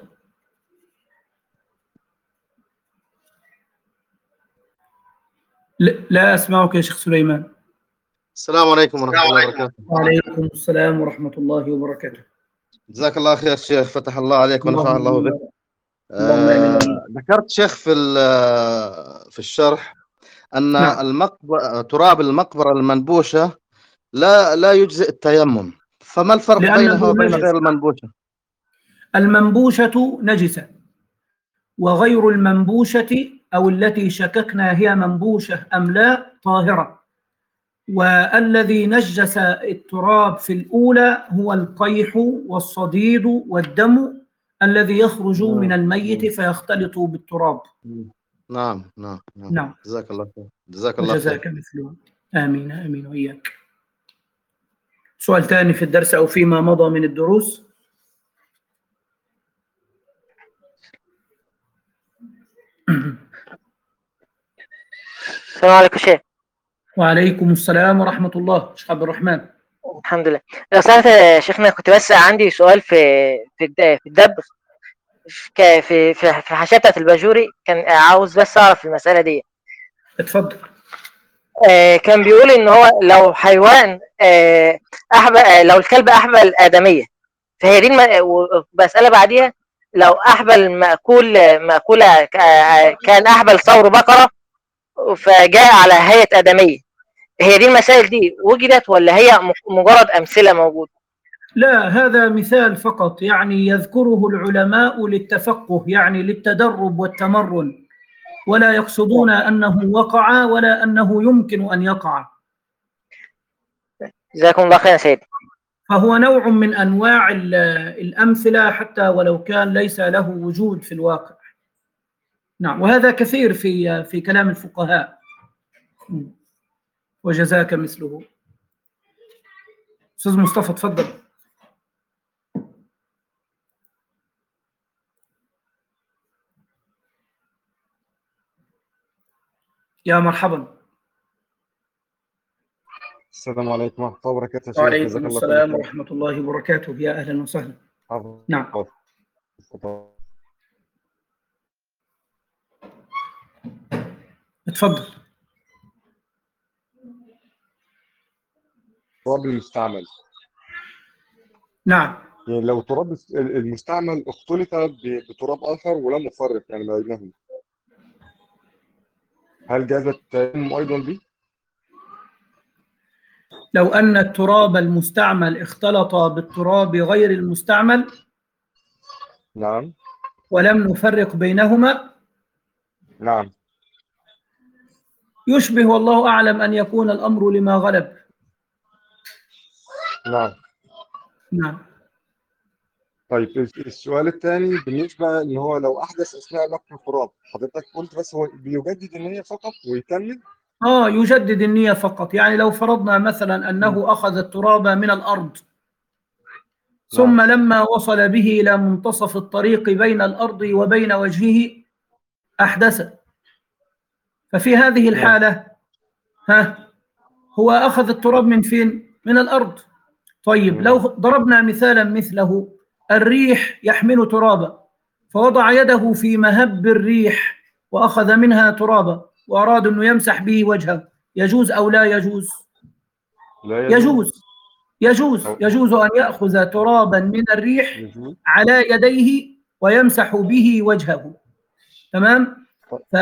لا أسمعك يا شيخ سليمان. السلام عليكم ورحمة الله وبركاته. وعليكم السلام ورحمة الله وبركاته. جزاك الله خير شيخ، فتح الله عليك ونفع الله بك. آه ذكرت شيخ في في الشرح أن نعم. المقبرة تراب المقبرة المنبوشة لا لا يجزئ التيمم، فما الفرق بينها وبين نجس. غير المنبوشة؟ المنبوشة نجسة، وغير المنبوشة أو التي شككنا هي منبوشة أم لا طاهرة. والذي نجس التراب في الأولى هو القيح والصديد والدم الذي يخرج نعم. من الميت فيختلط بالتراب. نعم نعم نعم, نعم. جزاك الله خير. جزاك الله خير. جزاك مثله. آمين آمين وإياك. سؤال ثاني في الدرس أو فيما مضى من الدروس؟ السلام عليكم شيخ. وعليكم السلام ورحمة الله. شيخ عبد الرحمن. الحمد لله. لو سمحت يا شيخنا، كنت بس عندي سؤال في في في الدب في في في الحاشيه بتاعت الباجوري، كان عاوز بس اعرف المساله دي. اتفضل. آه كان بيقول ان هو لو حيوان آه احبل، آه لو الكلب احبل الادميه، فهي دي المساله بعديها لو احبل ماكول ماكوله كان احبل ثور بقره فجاء على هيئه ادميه، هي دي المسائل دي وجدت ولا هي مجرد امثله موجوده؟ لا، هذا مثال فقط، يعني يذكره العلماء للتفقه، يعني للتدرب والتمرن، ولا يقصدون أنه وقع ولا أنه يمكن أن يقع. جزاكم الله خير يا سيدي. فهو نوع من أنواع الأمثلة حتى ولو كان ليس له وجود في الواقع. نعم، وهذا كثير في في كلام الفقهاء. وجزاك مثله. أستاذ مصطفى تفضل. يا مرحبا. السلام عليكم ورحمة الله وبركاته. وعليكم السلام ورحمة الله وبركاته. يا أهلا وسهلا. نعم. اتفضل. التراب المستعمل. نعم. يعني لو التراب المستعمل اختلط بتراب آخر ولم يفرق يعني ما بينهم، هل جاز التيمم أيضا به؟ لو أن التراب المستعمل اختلط بالتراب غير المستعمل نعم، ولم نفرق بينهما، نعم، يشبه والله أعلم أن يكون الأمر لما غلب. نعم. نعم. طيب السؤال الثاني بالنسبة إن هو لو أحدث أثناء نقل التراب، حضرتك قلت بس هو بيجدد النية فقط ويكمل؟ آه يجدد النية فقط. يعني لو فرضنا مثلا أنه أخذ التراب من الأرض ثم نعم. لما وصل به إلى منتصف الطريق بين الأرض وبين وجهه أحدث، ففي هذه الحالة ها هو أخذ التراب من فين؟ من الأرض. طيب لو ضربنا مثالا مثله، الريح يحمل ترابا فوضع يده في مهب الريح وأخذ منها ترابا وأراد أنه يمسح به وجهه، يجوز أو لا يجوز؟ لا يجوز. يجوز يجوز أن يأخذ ترابا من الريح على يديه ويمسح به وجهه. تمام؟ ف...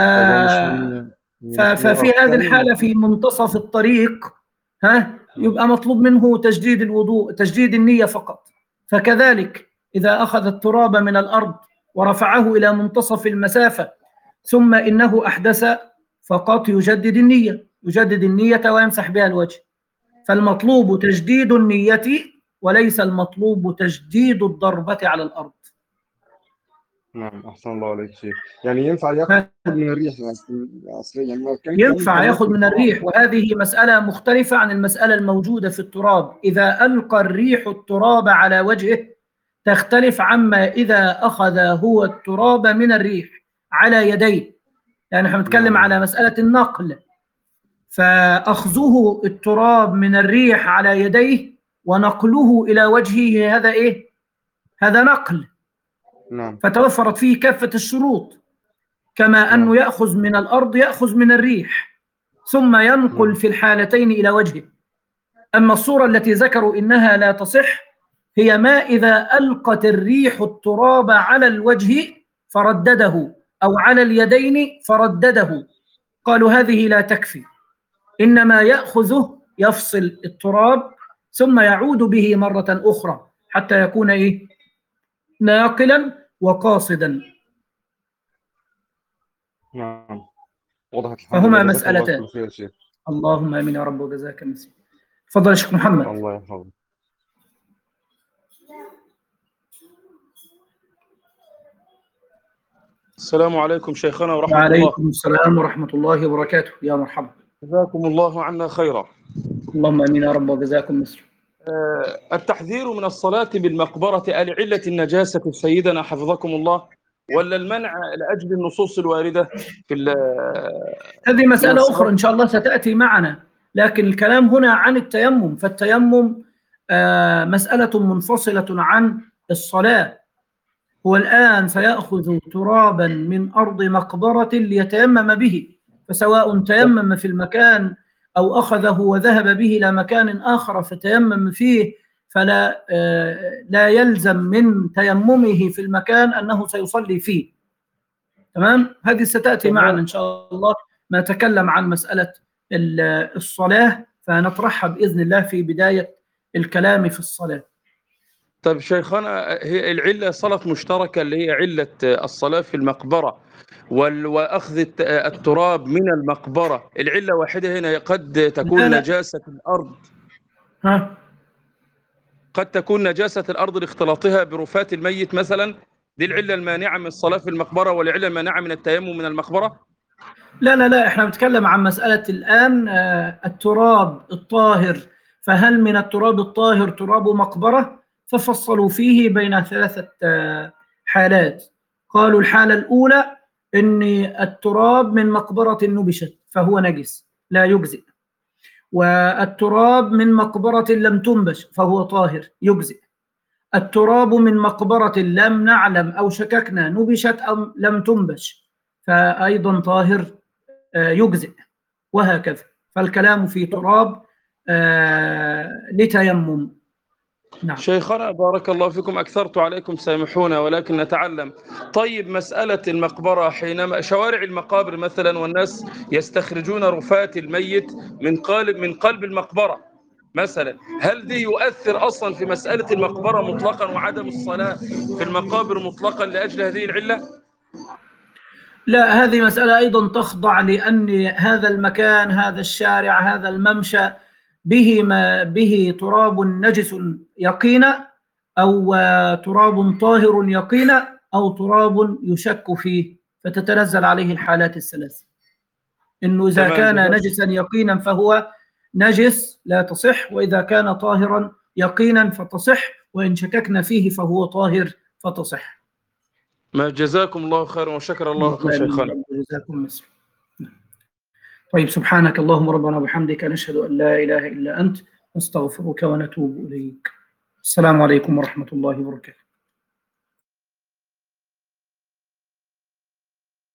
ففي هذه الحالة في منتصف الطريق ها يبقى مطلوب منه تجديد الوضوء، تجديد النية فقط. فكذلك إذا أخذ التراب من الأرض ورفعه إلى منتصف المسافة ثم إنه أحدث فقط يجدد النية، يجدد النية ويمسح بها الوجه. فالمطلوب تجديد النية وليس المطلوب تجديد الضربة على الأرض. نعم أحسن الله عليك شيخ. يعني ينفع ياخذ من الريح أصليا؟ يعني ينفع ياخذ من الريح، وهذه مسألة مختلفة عن المسألة الموجودة في التراب. إذا ألقى الريح التراب على وجهه تختلف عما إذا أخذ هو التراب من الريح على يديه. يعني نحن نتكلم على مسألة النقل، فأخذه التراب من الريح على يديه ونقله إلى وجهه هذا إيه؟ هذا نقل. نعم. فتوفرت فيه كافة الشروط، كما أنه يأخذ من الأرض يأخذ من الريح ثم ينقل في الحالتين إلى وجهه. أما الصورة التي ذكروا إنها لا تصح هي ما إذا ألقت الريح التراب على الوجه فردده أو على اليدين فردده، قالوا هذه لا تكفي، إنما يأخذه يفصل التراب ثم يعود به مرة أخرى حتى يكون إيه؟ ناقلا وقاصدا. نعم وضحت. فهما مسألتان. اللهم آمين يا رب وجزاك الله. تفضل يا شيخ محمد. الله يحفظك. السلام عليكم شيخنا ورحمة الله. وعليكم السلام ورحمة الله وبركاته. يا مرحبا. جزاكم الله عنا خيرا. اللهم آمين يا رب وجزاكم مثله. أه التحذير من الصلاة بالمقبرة لعلة النجاسة سيدنا حفظكم الله، ولا المنع لأجل النصوص الواردة في هذه مسألة أخرى إن شاء الله ستأتي معنا، لكن الكلام هنا عن التيمم. فالتيمم آه مسألة منفصلة عن الصلاة. هو الآن سيأخذ ترابا من أرض مقبرة ليتيمم به، فسواء تيمم في المكان أو أخذه وذهب به إلى مكان آخر فتيمم فيه، فلا آه لا يلزم من تيممه في المكان أنه سيصلي فيه. تمام؟ هذه ستأتي معنا إن شاء الله ما نتكلم عن مسألة الصلاة، فنطرحها بإذن الله في بداية الكلام في الصلاة. طيب شيخنا، هي العلة صلاة مشتركة اللي هي علة الصلاة في المقبرة وأخذ التراب من المقبرة، العلة واحدة هنا قد تكون لا لا. نجاسة الأرض ها قد تكون نجاسة الأرض لاختلاطها برفات الميت مثلا، دي العلة المانعة من الصلاة في المقبرة والعلة المانعة من التيمم من المقبرة؟ لا لا لا احنا بنتكلم عن مسألة الآن التراب الطاهر، فهل من التراب الطاهر تراب مقبرة؟ ففصلوا فيه بين ثلاثة حالات. قالوا الحالة الأولى أن التراب من مقبرة نبشت فهو نجس لا يجزئ، والتراب من مقبرة لم تنبش فهو طاهر يجزئ، التراب من مقبرة لم نعلم أو شككنا نبشت أو لم تنبش فأيضا طاهر يجزئ، وهكذا. فالكلام في تراب لتيمم. نعم. شيخنا بارك الله فيكم، أكثرت عليكم سامحونا ولكن نتعلم. طيب مسألة المقبرة، حينما شوارع المقابر مثلا والناس يستخرجون رفات الميت من قلب من قلب المقبرة مثلا، هل دي يؤثر أصلا في مسألة المقبرة مطلقا وعدم الصلاة في المقابر مطلقا لأجل هذه العلة؟ لا، هذه مسألة أيضا تخضع لأن هذا المكان، هذا الشارع، هذا الممشى به ما به تراب نجس يقينا، أو تراب طاهر يقينا، أو تراب يشك فيه، فتتنزل عليه الحالات الثلاث. إنه إذا كان نجسا يقينا فهو نجس لا تصح، وإذا كان طاهرا يقينا فتصح، وإن شككنا فيه فهو طاهر فتصح. ما جزاكم الله خيرا وشكر الله لكم شيخنا. جزاكم الله. طيب، سبحانك اللهم ربنا وبحمدك، نشهد أن لا إله إلا أنت، نستغفرك ونتوب إليك. السلام عليكم ورحمة الله وبركاته.